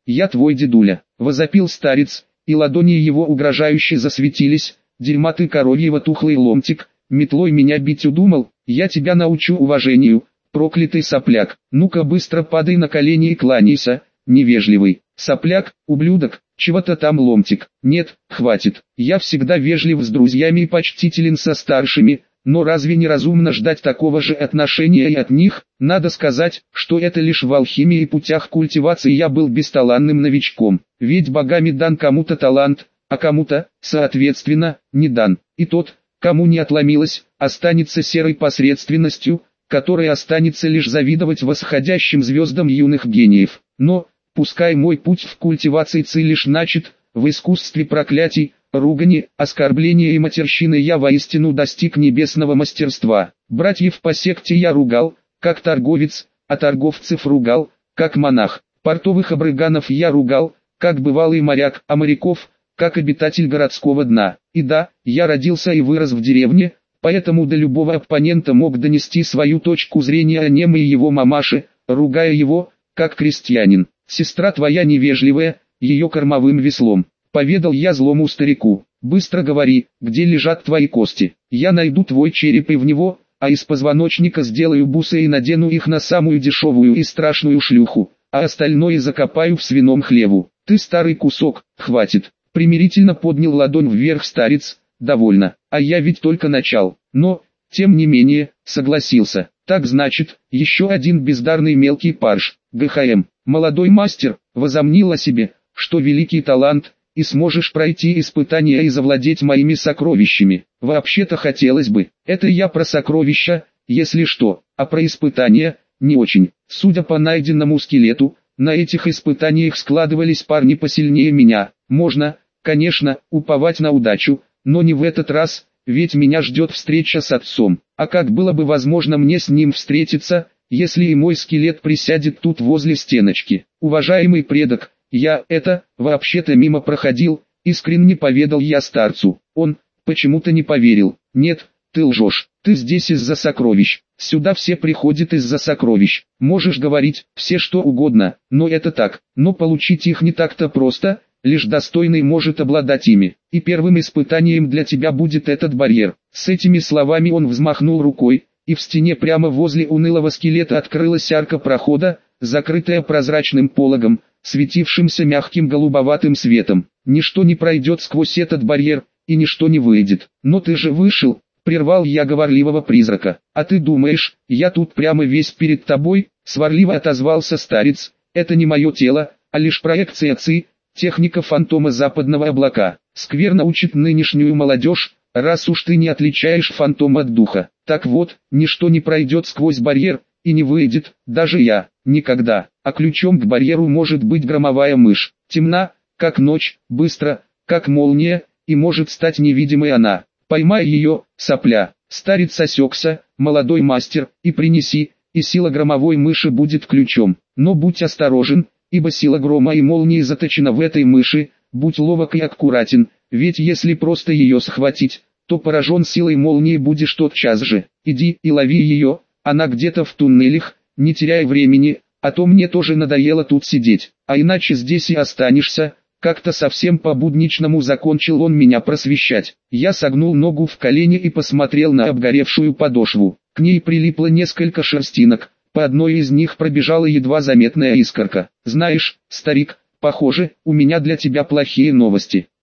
я твой дедуля, возопил старец, и ладони его угрожающе засветились. Дерьма ты коровьего тухлый ломтик, метлой меня бить удумал, я тебя научу уважению, проклятый сопляк. Ну-ка быстро падай на колени и кланяйся, невежливый сопляк, ублюдок, чего-то там ломтик. Нет, хватит, я всегда вежлив с друзьями и почтителен со старшими, но разве не разумно ждать такого же отношения и от них? Надо сказать, что это лишь в алхимии и путях культивации я был бесталанным новичком, ведь богами дан кому-то талант, а кому-то, соответственно, не дан. И тот, кому не отломилось, останется серой посредственностью, которой останется лишь завидовать восходящим звездам юных гениев. Но, пускай мой путь в культивации лишь начат, в искусстве проклятий, ругани, оскорбления и матерщины я воистину достиг небесного мастерства. Братьев по секте я ругал, как торговец, а торговцев ругал, как монах. Портовых абрыганов я ругал, как бывалый моряк, а моряков, как обитатель городского дна. И да, я родился и вырос в деревне, поэтому до любого оппонента мог донести свою точку зрения о нем и его мамаше, ругая его, как крестьянин. Сестра твоя невежливая, ее кормовым веслом. Поведал я злому старику, быстро говори, где лежат твои кости. Я найду твой череп и в него, а из позвоночника сделаю бусы и надену их на самую дешевую и страшную шлюху, а остальное закопаю в свином хлеву. Ты старый кусок, хватит. Примирительно поднял ладонь вверх старец, довольно, а я ведь только начал. Но, тем не менее, согласился. Так значит, еще один бездарный мелкий парш, ГХМ. Молодой мастер, возомнил о себе, что великий талант, и сможешь пройти испытания и завладеть моими сокровищами. Вообще-то хотелось бы, это я про сокровища, если что, а про испытания, не очень. Судя по найденному скелету, на этих испытаниях складывались парни посильнее меня. Можно, конечно, уповать на удачу, но не в этот раз, ведь меня ждет встреча с отцом. А как было бы возможно мне с ним встретиться, если и мой скелет присядет тут возле стеночки? Уважаемый предок, я вообще-то мимо проходил, искренне поведал я старцу. Он, почему-то не поверил. Нет, ты лжешь, ты здесь из-за сокровищ. Сюда все приходят из-за сокровищ. Можешь говорить все что угодно, но это так. Но получить их не так-то просто, лишь достойный может обладать ими. И первым испытанием для тебя будет этот барьер. С этими словами он взмахнул рукой, и в стене прямо возле унылого скелета открылась арка прохода, закрытая прозрачным пологом, светившимся мягким голубоватым светом. Ничто не пройдет сквозь этот барьер, и ничто не выйдет. Но ты же вышел, прервал я говорливого призрака. А ты думаешь, я тут прямо весь перед тобой? Сварливо отозвался старец. Это не мое тело, а лишь проекция ЦИ, техника фантома западного облака. Скверно учит нынешнюю молодежь, раз уж ты не отличаешь фантом от духа. Так вот, ничто не пройдет сквозь барьер, и не выйдет, даже я, никогда. А ключом к барьеру может быть громовая мышь. Темна, как ночь, быстро, как молния, и может стать невидимой она. Поймай ее, сопля. Старец осекся, молодой мастер, и принеси, и сила громовой мыши будет ключом. Но будь осторожен, ибо сила грома и молнии заточена в этой мыши, будь ловок и аккуратен, ведь если просто ее схватить, то поражен силой молнии будешь тотчас же. Иди и лови ее, она где-то в туннелях, не теряй времени, а то мне тоже надоело тут сидеть, а иначе здесь и останешься. Как-то совсем по-будничному закончил он меня просвещать. Я согнул ногу в колени и посмотрел на обгоревшую подошву. К ней прилипло несколько шерстинок, по одной из них пробежала едва заметная искорка. Знаешь, старик, похоже, у меня для тебя плохие новости.